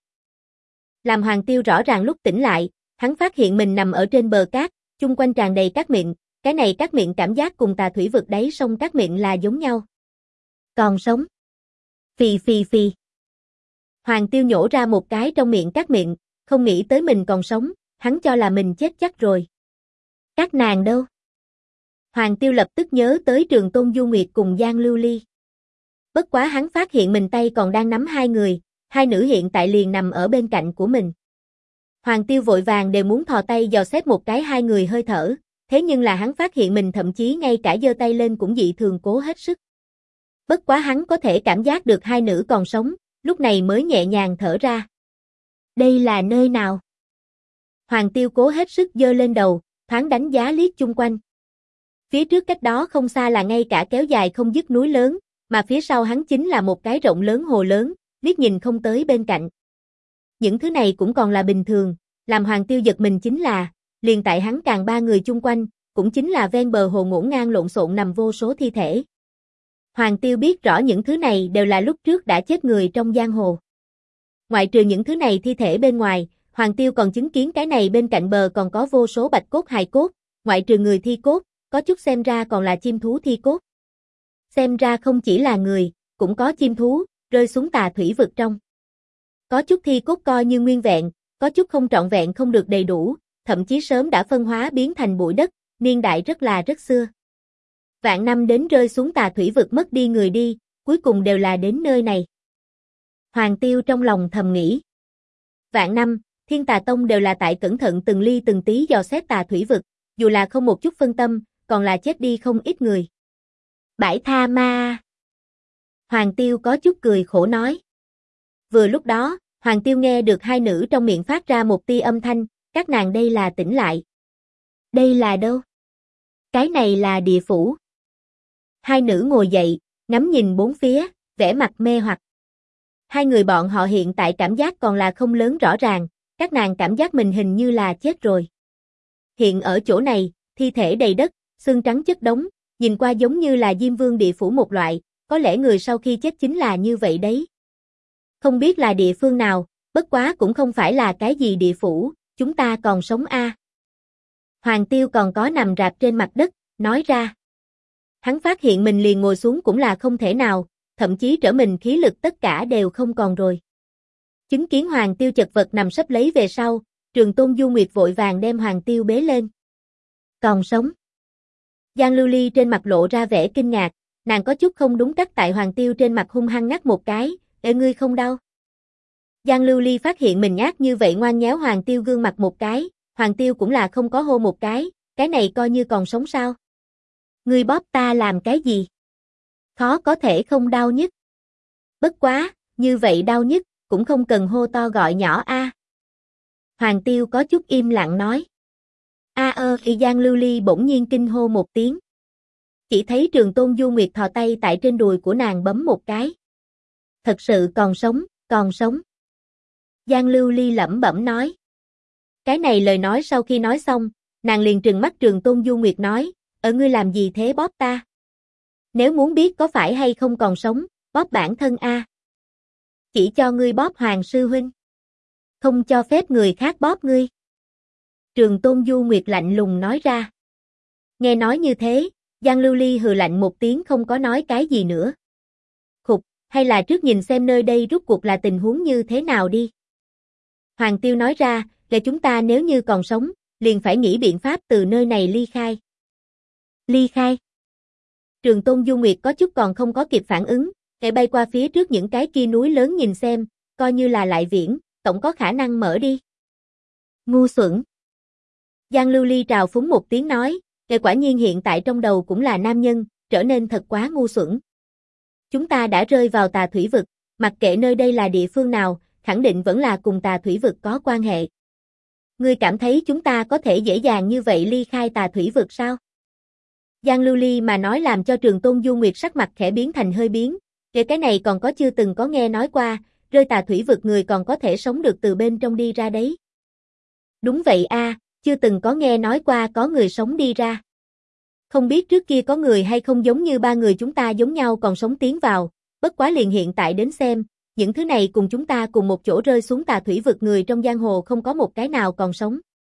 Làm Hoàng Tiêu rõ ràng lúc tỉnh lại, hắn phát hiện mình nằm ở trên bờ cát, chung quanh tràn đầy cát mịn, cái này cát mịn cảm giác cùng Tà Thủy vực đáy sông cát mịn là giống nhau. Còn sống. Phì phì phì. Hoàng Tiêu nhổ ra một cái trong miệng cát mịn, không nghĩ tới mình còn sống, hắn cho là mình chết chắc rồi. Các nàng đâu? Hoàng Tiêu lập tức nhớ tới Trường Tôn Du Nguyệt cùng Giang Lưu Ly. Bất quá hắn phát hiện mình tay còn đang nắm hai người, hai nữ hiện tại liền nằm ở bên cạnh của mình. Hoàng Tiêu vội vàng đều muốn thò tay dò xét một cái hai người hơi thở, thế nhưng là hắn phát hiện mình thậm chí ngay cả giơ tay lên cũng dị thường cố hết sức. Bất quá hắn có thể cảm giác được hai nữ còn sống, lúc này mới nhẹ nhàng thở ra. Đây là nơi nào? Hoàng Tiêu cố hết sức giơ lên đầu, thoáng đánh giá liếc chung quanh. Phía trước cách đó không xa là ngay cả kéo dài không dứt núi lớn, mà phía sau hắn chính là một cái rộng lớn hồ lớn, liếc nhìn không tới bên cạnh. Những thứ này cũng còn là bình thường, làm Hoàng Tiêu giật mình chính là, liền tại hắn càng ba người chung quanh, cũng chính là ven bờ hồ ngổn ngang lộn xộn nằm vô số thi thể. Hoàng Tiêu biết rõ những thứ này đều là lúc trước đã chết người trong giang hồ. Ngoại trừ những thứ này thi thể bên ngoài, Hoàng Tiêu còn chứng kiến cái này bên cạnh bờ còn có vô số bạch cốt hài cốt, ngoại trừ người thi cốt, có chút xem ra còn là chim thú thi cốt. Xem ra không chỉ là người, cũng có chim thú, rơi xuống Tà Thủy vực trong. Có chút thi cốt coi như nguyên vẹn, có chút không trọn vẹn không được đầy đủ, thậm chí sớm đã phân hóa biến thành bụi đất, niên đại rất xưa. Vạn năm đến rơi xuống Tà Thủy vực mất đi người đi, cuối cùng đều là đến nơi này. Hoàng Tiêu trong lòng thầm nghĩ. Vạn năm, Thiên Tà Tông đều là tại cẩn thận từng ly từng tí dò xét Tà Thủy vực, dù là không một chút phân tâm, còn là chết đi không ít người. Bãi Tha Ma. Hoàng Tiêu có chút cười khổ nói. Vừa lúc đó, Hoàng Tiêu nghe được hai nữ trong miệng phát ra một tia âm thanh, các nàng đây là tỉnh lại. Đây là đâu? Cái này là địa phủ. Hai nữ ngồi dậy, ngắm nhìn bốn phía, vẻ mặt mê hoặc. Hai người bọn họ hiện tại cảm giác còn là không lớn rõ ràng, các nàng cảm giác mình hình như là chết rồi. Hiện ở chỗ này, thi thể đầy đất, xương trắng chất đống, nhìn qua giống như là Diêm Vương địa phủ một loại, có lẽ người sau khi chết chính là như vậy đấy. Không biết là địa phương nào, bất quá cũng không phải là cái gì địa phủ, chúng ta còn sống a. Hoàng Tiêu còn có nằm rạp trên mặt đất, nói ra. Hắn phát hiện mình liền ngồi xuống cũng là không thể nào, thậm chí trở mình khí lực tất cả đều không còn rồi. Chứng kiến Hoàng Tiêu chật vật nằm sấp lấy về sau, Trường Tôn Du Nguyệt vội vàng đem Hoàng Tiêu bế lên. Còn sống. Giang Lưu Ly trên mặt lộ ra vẻ kinh ngạc, nàng có chút không đúng cắt tại Hoàng Tiêu trên mặt hung hăng ngắt một cái, "Ê ngươi không đau?" Giang Lưu Ly phát hiện mình nhát như vậy ngoan nhéo Hoàng Tiêu gương mặt một cái, Hoàng Tiêu cũng là không có hô một cái này coi như còn sống sao? Ngươi bóp ta làm cái gì? Khó có thể không đau nhất. Bất quá, như vậy đau nhất, cũng không cần hô to gọi nhỏ a. Hoàng Tiêu có chút im lặng nói. Giang Lưu Ly bỗng nhiên kinh hô một tiếng. Chỉ thấy Trường Tôn Du Nguyệt thò tay tại trên đùi của nàng bấm một cái. Thật sự còn sống, còn sống. Giang Lưu Ly lẩm bẩm nói. Cái này lời nói sau khi nói xong, nàng liền trừng mắt Trường Tôn Du Nguyệt nói, ngươi làm gì thế bóp ta? Nếu muốn biết có phải hay không còn sống, bóp bản thân a. Chỉ cho ngươi bóp Hoàng sư huynh. Không cho phép người khác bóp ngươi. Trường Tôn Du Nguyệt lạnh lùng nói ra. Nghe nói như thế, Giang Lưu Ly hừ lạnh một tiếng không có nói cái gì nữa. Khục, hay là trước nhìn xem nơi đây rút cuộc là tình huống như thế nào đi. Hoàng Tiêu nói ra, là chúng ta nếu như còn sống, liền phải nghĩ biện pháp từ nơi này ly khai. Ly khai. Trường Tôn Du Nguyệt có chút còn không có kịp phản ứng, để bay qua phía trước những cái kia núi lớn nhìn xem, coi như là lại viễn, tổng có khả năng mở đi. Ngu xuẩn. Giang Lưu Ly trào phúng một tiếng nói, quả nhiên hiện tại trong đầu cũng là nam nhân, trở nên thật quá ngu xuẩn. Chúng ta đã rơi vào tà thủy vực, mặc kệ nơi đây là địa phương nào, khẳng định vẫn là cùng tà thủy vực có quan hệ. Ngươi cảm thấy chúng ta có thể dễ dàng như vậy ly khai tà thủy vực sao? Giang Lưu Ly mà nói làm cho Trường Tôn Du Nguyệt sắc mặt khẽ biến thành hơi biến, cái này còn có chưa từng có nghe nói qua, rơi tà thủy vực người còn có thể sống được từ bên trong đi ra đấy. Đúng vậy a, chưa từng có nghe nói qua có người sống đi ra. Không biết trước kia có người hay không giống như ba người chúng ta giống nhau còn sống tiến vào, bất quá liền hiện tại đến xem, những thứ này cùng chúng ta cùng một chỗ rơi xuống tà thủy vực người trong giang hồ không có một cái nào còn sống.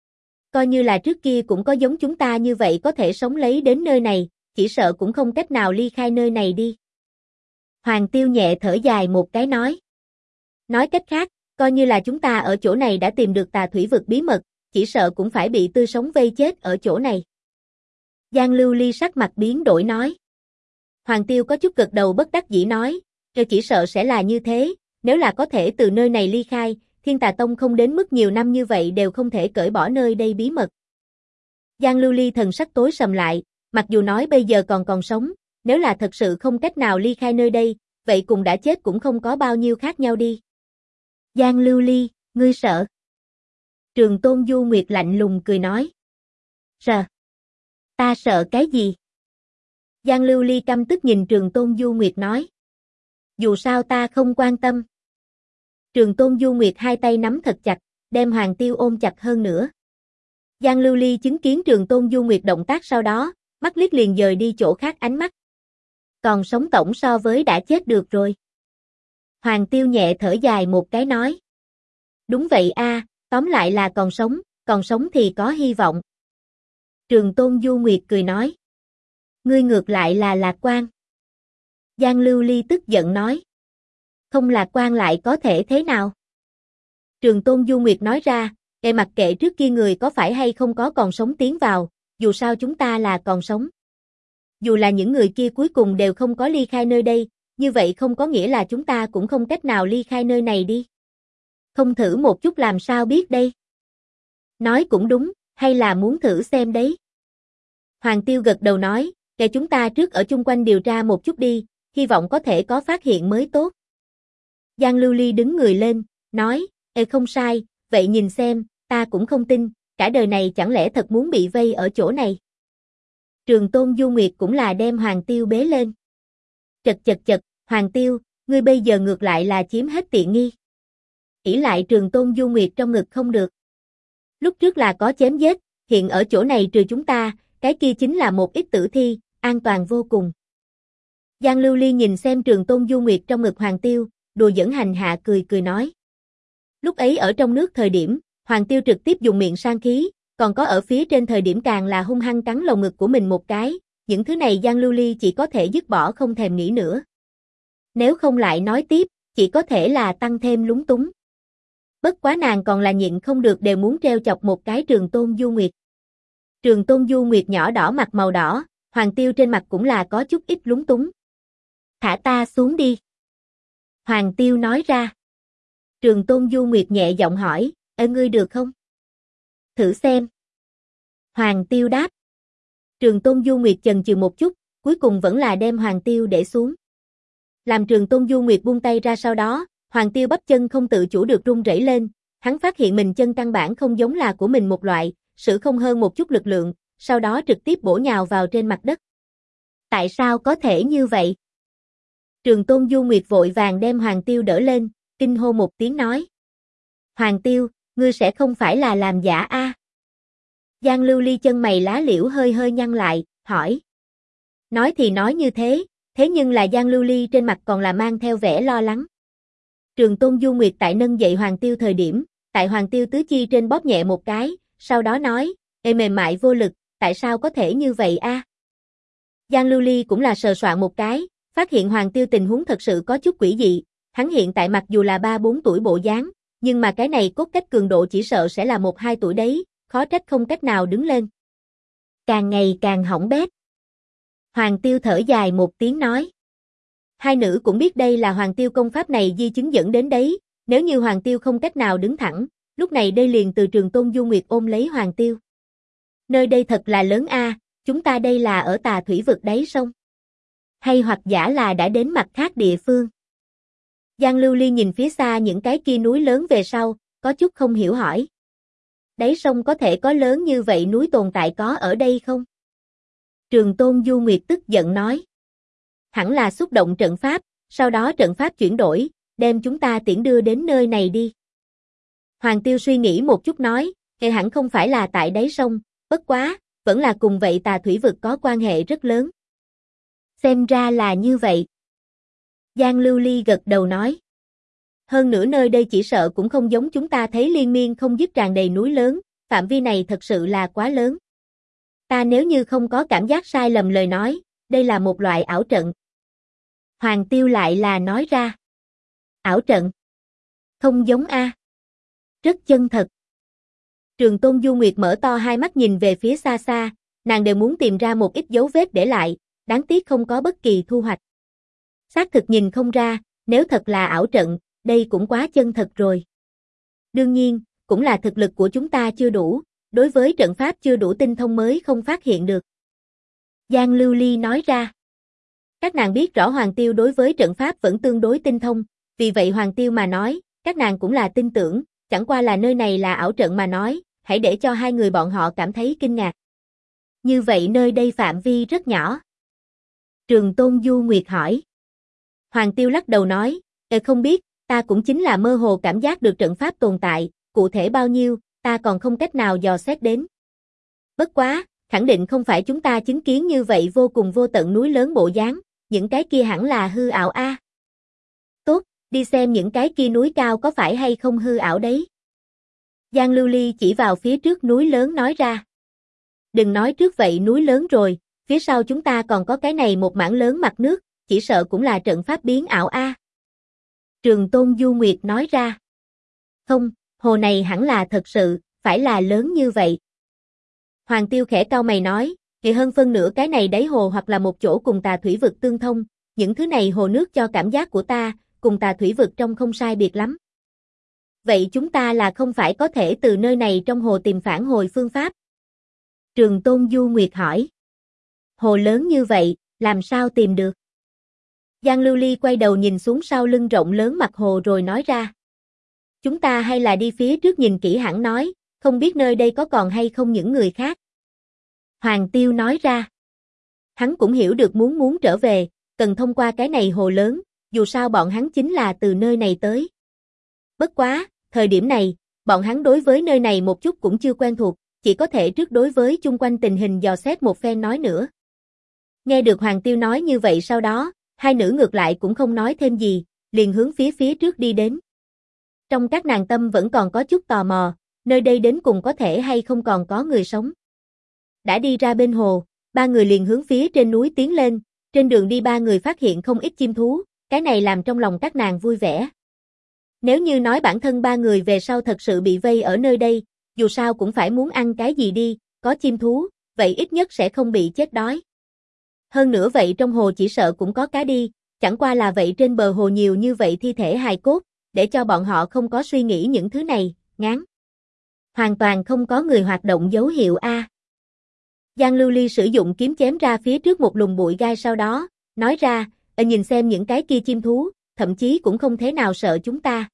Coi như là trước kia cũng có giống chúng ta như vậy có thể sống lấy đến nơi này, chỉ sợ cũng không cách nào ly khai nơi này đi. Hoàng Tiêu nhẹ thở dài một cái nói. Nói cách khác, coi như là chúng ta ở chỗ này đã tìm được tà thủy vực bí mật, chỉ sợ cũng phải bị tươi sống vây chết ở chỗ này. Giang Lưu Ly sắc mặt biến đổi nói. Hoàng Tiêu có chút gật đầu bất đắc dĩ nói, chỉ sợ sẽ là như thế, nếu là có thể từ nơi này ly khai, Thiên Tà Tông không đến mức nhiều năm như vậy đều không thể cởi bỏ nơi đây bí mật. Giang Lưu Ly thần sắc tối sầm lại, mặc dù nói bây giờ còn sống, nếu là thật sự không cách nào ly khai nơi đây, vậy cùng đã chết cũng không có bao nhiêu khác nhau đi. Giang Lưu Ly, ngươi sợ? Trường Tôn Du Nguyệt lạnh lùng cười nói. Sợ? Ta sợ cái gì? Giang Lưu Ly căm tức nhìn Trường Tôn Du Nguyệt nói. Dù sao ta không quan tâm. Trường Tôn Du Nguyệt hai tay nắm thật chặt, đem Hoàng Tiêu ôm chặt hơn nữa. Giang Lưu Ly chứng kiến Trường Tôn Du Nguyệt động tác sau đó, mắt liếc liền dời đi chỗ khác ánh mắt. Còn sống tổng so với đã chết được rồi. Hoàng Tiêu nhẹ thở dài một cái nói. Đúng vậy a, tóm lại là còn sống thì có hy vọng. Trường Tôn Du Nguyệt cười nói. Ngươi ngược lại là lạc quan. Giang Lưu Ly tức giận nói. Không lạc quan lại có thể thế nào? Trường Tôn Du Nguyệt nói ra, mặc kệ trước kia người có phải hay không có còn sống tiến vào, dù sao chúng ta là còn sống. Dù là những người kia cuối cùng đều không có ly khai nơi đây, như vậy không có nghĩa là chúng ta cũng không cách nào ly khai nơi này đi. Không thử một chút làm sao biết đây? Nói cũng đúng, hay là muốn thử xem đấy? Hoàng Tiêu gật đầu nói, chúng ta trước ở chung quanh điều tra một chút đi, hy vọng có thể có phát hiện mới tốt. Giang Lưu Ly đứng người lên, nói, không sai, vậy nhìn xem, ta cũng không tin, cả đời này chẳng lẽ thật muốn bị vây ở chỗ này. Trường Tôn Du Nguyệt cũng là đem Hoàng Tiêu bế lên. Chật, Hoàng Tiêu, ngươi bây giờ ngược lại là chiếm hết tiện nghi. Ỷ lại Trường Tôn Du Nguyệt trong ngực không được. Lúc trước là có chém giết, hiện ở chỗ này trừ chúng ta, cái kia chính là một ít tử thi, an toàn vô cùng. Giang Lưu Ly nhìn xem Trường Tôn Du Nguyệt trong ngực Hoàng Tiêu, đùa giỡn hành hạ cười nói. Lúc ấy ở trong nước thời điểm, Hoàng Tiêu trực tiếp dùng miệng sang khí, còn có ở phía trên thời điểm càng là hung hăng cắn lồng ngực của mình một cái, những thứ này Giang Lưu Ly chỉ có thể dứt bỏ không thèm nghĩ nữa. Nếu không lại nói tiếp, chỉ có thể là tăng thêm lúng túng. Bất quá nàng còn là nhịn không được đều muốn treo chọc một cái Trường Tôn Du Nguyệt. Trường Tôn Du Nguyệt nhỏ đỏ mặt màu đỏ, Hoàng Tiêu trên mặt cũng là có chút ít lúng túng. Thả ta xuống đi. Hoàng Tiêu nói ra. Trường Tôn Du Nguyệt nhẹ giọng hỏi, ngươi được không? Thử xem. Hoàng Tiêu đáp. Trường Tôn Du Nguyệt chần chừ một chút, cuối cùng vẫn là đem Hoàng Tiêu để xuống. Làm Trường Tôn Du Nguyệt buông tay ra sau đó, Hoàng Tiêu bắp chân không tự chủ được run rẩy lên, hắn phát hiện mình chân căn bản không giống là của mình một loại, sử không hơn một chút lực lượng, sau đó trực tiếp bổ nhào vào trên mặt đất. Tại sao có thể như vậy? Trường Tôn Du Nguyệt vội vàng đem Hoàng Tiêu đỡ lên, kinh hô một tiếng nói. Hoàng Tiêu, ngươi sẽ không phải là làm giả a? Giang Lưu Ly chân mày lá liễu hơi nhăn lại, hỏi. Nói thì nói như thế nhưng là Giang Lưu Ly trên mặt còn là mang theo vẻ lo lắng. Trường Tôn Du Nguyệt tại nâng dậy Hoàng Tiêu thời điểm, tại Hoàng Tiêu tứ chi trên bóp nhẹ một cái, sau đó nói, mềm mại vô lực, tại sao có thể như vậy a? Giang Lưu Ly cũng là sờ soạn một cái, phát hiện Hoàng Tiêu tình huống thật sự có chút quỷ dị, hắn hiện tại mặc dù là 3-4 tuổi bộ dáng, nhưng mà cái này cốt cách cường độ chỉ sợ sẽ là 1-2 tuổi đấy, khó trách không cách nào đứng lên. Càng ngày càng hỏng bét. Hoàng Tiêu thở dài một tiếng nói. Hai nữ cũng biết đây là Hoàng Tiêu công pháp này di chứng dẫn đến đấy, nếu như Hoàng Tiêu không cách nào đứng thẳng, lúc này đây liền từ Trường Tôn Du Nguyệt ôm lấy Hoàng Tiêu. Nơi đây thật là lớn a, chúng ta đây là ở Tà Thủy vực đáy sông. Hay hoặc giả là đã đến mặt khác địa phương. Giang Lưu Ly nhìn phía xa những cái kia núi lớn về sau, có chút không hiểu hỏi. Đáy sông có thể có lớn như vậy núi tồn tại có ở đây không? Trường Tôn Du Nguyệt tức giận nói. Hẳn là xúc động trận pháp, sau đó trận pháp chuyển đổi, đem chúng ta tiễn đưa đến nơi này đi. Hoàng Tiêu suy nghĩ một chút nói, hẳn không phải là tại đáy sông, bất quá, vẫn là cùng vậy Tà Thủy vực có quan hệ rất lớn. Xem ra là như vậy. Giang Lưu Ly gật đầu nói. Hơn nữa nơi đây chỉ sợ cũng không giống chúng ta thấy liên miên không dứt tràn đầy núi lớn, phạm vi này thật sự là quá lớn. Ta nếu như không có cảm giác sai lầm lời nói, đây là một loại ảo trận. Hoàng Tiêu lại là nói ra. Ảo trận? Không giống a. Rất chân thật. Trường Tôn Du Nguyệt mở to hai mắt nhìn về phía xa xa, nàng đều muốn tìm ra một ít dấu vết để lại, đáng tiếc không có bất kỳ thu hoạch. Xác thực nhìn không ra, nếu thật là ảo trận, đây cũng quá chân thật rồi. Đương nhiên, cũng là thực lực của chúng ta chưa đủ, đối với trận pháp chưa đủ tinh thông mới không phát hiện được. Giang Lưu Ly nói ra. Các nàng biết rõ Hoàng Tiêu đối với trận pháp vẫn tương đối tinh thông, vì vậy Hoàng Tiêu mà nói, các nàng cũng là tin tưởng, chẳng qua là nơi này là ảo trận mà nói, hãy để cho hai người bọn họ cảm thấy kinh ngạc. Như vậy nơi đây phạm vi rất nhỏ. Trường Tôn Du Nguyệt hỏi. Hoàng Tiêu lắc đầu nói, không biết, ta cũng chính là mơ hồ cảm giác được trận pháp tồn tại, cụ thể bao nhiêu, ta còn không cách nào dò xét đến. Bất quá, khẳng định không phải chúng ta chứng kiến như vậy vô cùng vô tận núi lớn bộ dáng, những cái kia hẳn là hư ảo a. Tốt, đi xem những cái kia núi cao có phải hay không hư ảo đấy. Giang Lưu Ly chỉ vào phía trước núi lớn nói ra. Đừng nói trước vậy núi lớn rồi, phía sau chúng ta còn có cái này một mảng lớn mặt nước, chỉ sợ cũng là trận pháp biến ảo a. Trường Tôn Du Nguyệt nói ra. Không, hồ này hẳn là thật sự, phải là lớn như vậy. Hoàng Tiêu khẽ cau mày nói, thì hơn phân nửa cái này đáy hồ hoặc là một chỗ cùng Tà Thủy vực tương thông, những thứ này hồ nước cho cảm giác của ta, cùng Tà Thủy vực trong không sai biệt lắm. Vậy chúng ta là không phải có thể từ nơi này trong hồ tìm phản hồi phương pháp? Trường Tôn Du Nguyệt hỏi. Hồ lớn như vậy, làm sao tìm được? Giang Lưu Ly quay đầu nhìn xuống sau lưng rộng lớn mặt hồ rồi nói ra. Chúng ta hay là đi phía trước nhìn kỹ hẳn nói, không biết nơi đây có còn hay không những người khác. Hoàng Tiêu nói ra. Hắn cũng hiểu được muốn trở về, cần thông qua cái này hồ lớn, dù sao bọn hắn chính là từ nơi này tới. Bất quá, thời điểm này, bọn hắn đối với nơi này một chút cũng chưa quen thuộc, chỉ có thể trước đối với chung quanh tình hình dò xét một phen nói nữa. Nghe được Hoàng Tiêu nói như vậy sau đó, hai nữ ngược lại cũng không nói thêm gì, liền hướng phía trước đi đến. Trong các nàng tâm vẫn còn có chút tò mò, nơi đây đến cùng có thể hay không còn có người sống. Đã đi ra bên hồ, ba người liền hướng phía trên núi tiến lên, trên đường đi ba người phát hiện không ít chim thú, cái này làm trong lòng các nàng vui vẻ. Nếu như nói bản thân ba người về sau thật sự bị vây ở nơi đây, dù sao cũng phải muốn ăn cái gì đi, có chim thú, vậy ít nhất sẽ không bị chết đói. Hơn nữa vậy trong hồ chỉ sợ cũng có cá đi, chẳng qua là vậy trên bờ hồ nhiều như vậy thi thể hài cốt, để cho bọn họ không có suy nghĩ những thứ này, ngán. Hoàn toàn không có người hoạt động dấu hiệu A. Giang Lưu Ly sử dụng kiếm chém ra phía trước một lùm bụi gai sau đó, nói ra, nhìn xem những cái kia chim thú, thậm chí cũng không thế nào sợ chúng ta.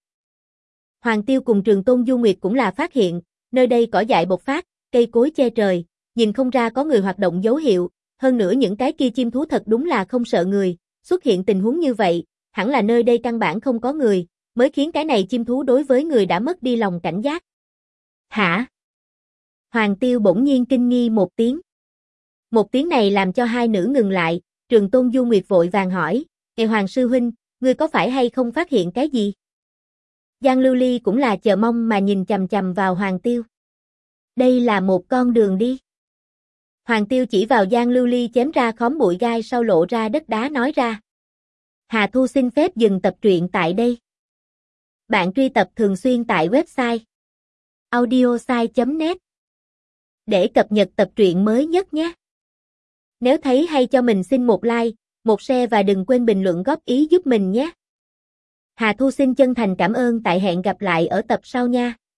Hoàng Tiêu cùng Trường Tôn Du Nguyệt cũng là phát hiện, nơi đây cỏ dại bộc phát, cây cối che trời, nhìn không ra có người hoạt động dấu hiệu, hơn nữa những cái kia chim thú thật đúng là không sợ người, xuất hiện tình huống như vậy, hẳn là nơi đây căn bản không có người, mới khiến cái này chim thú đối với người đã mất đi lòng cảnh giác. Hả? Hoàng Tiêu bỗng nhiên kinh nghi một tiếng. Một tiếng này làm cho hai nữ ngừng lại, Trường Tôn Du Nguyệt vội vàng hỏi, Hoàng sư huynh, ngươi có phải hay không phát hiện cái gì? Giang Lưu Ly cũng là chờ mong mà nhìn chằm chằm vào Hoàng Tiêu. Đây là một con đường đi. Hoàng Tiêu chỉ vào Giang Lưu Ly chém ra khóm bụi gai sau lộ ra đất đá nói ra. Hà Thu xin phép dừng tập truyện tại đây. Bạn truy tập thường xuyên tại website audiosai.net để cập nhật tập truyện mới nhất nhé. Nếu thấy hay cho mình xin một like, một share và đừng quên bình luận góp ý giúp mình nhé. Hà Thu xin chân thành cảm ơn tại hẹn gặp lại ở tập sau nha.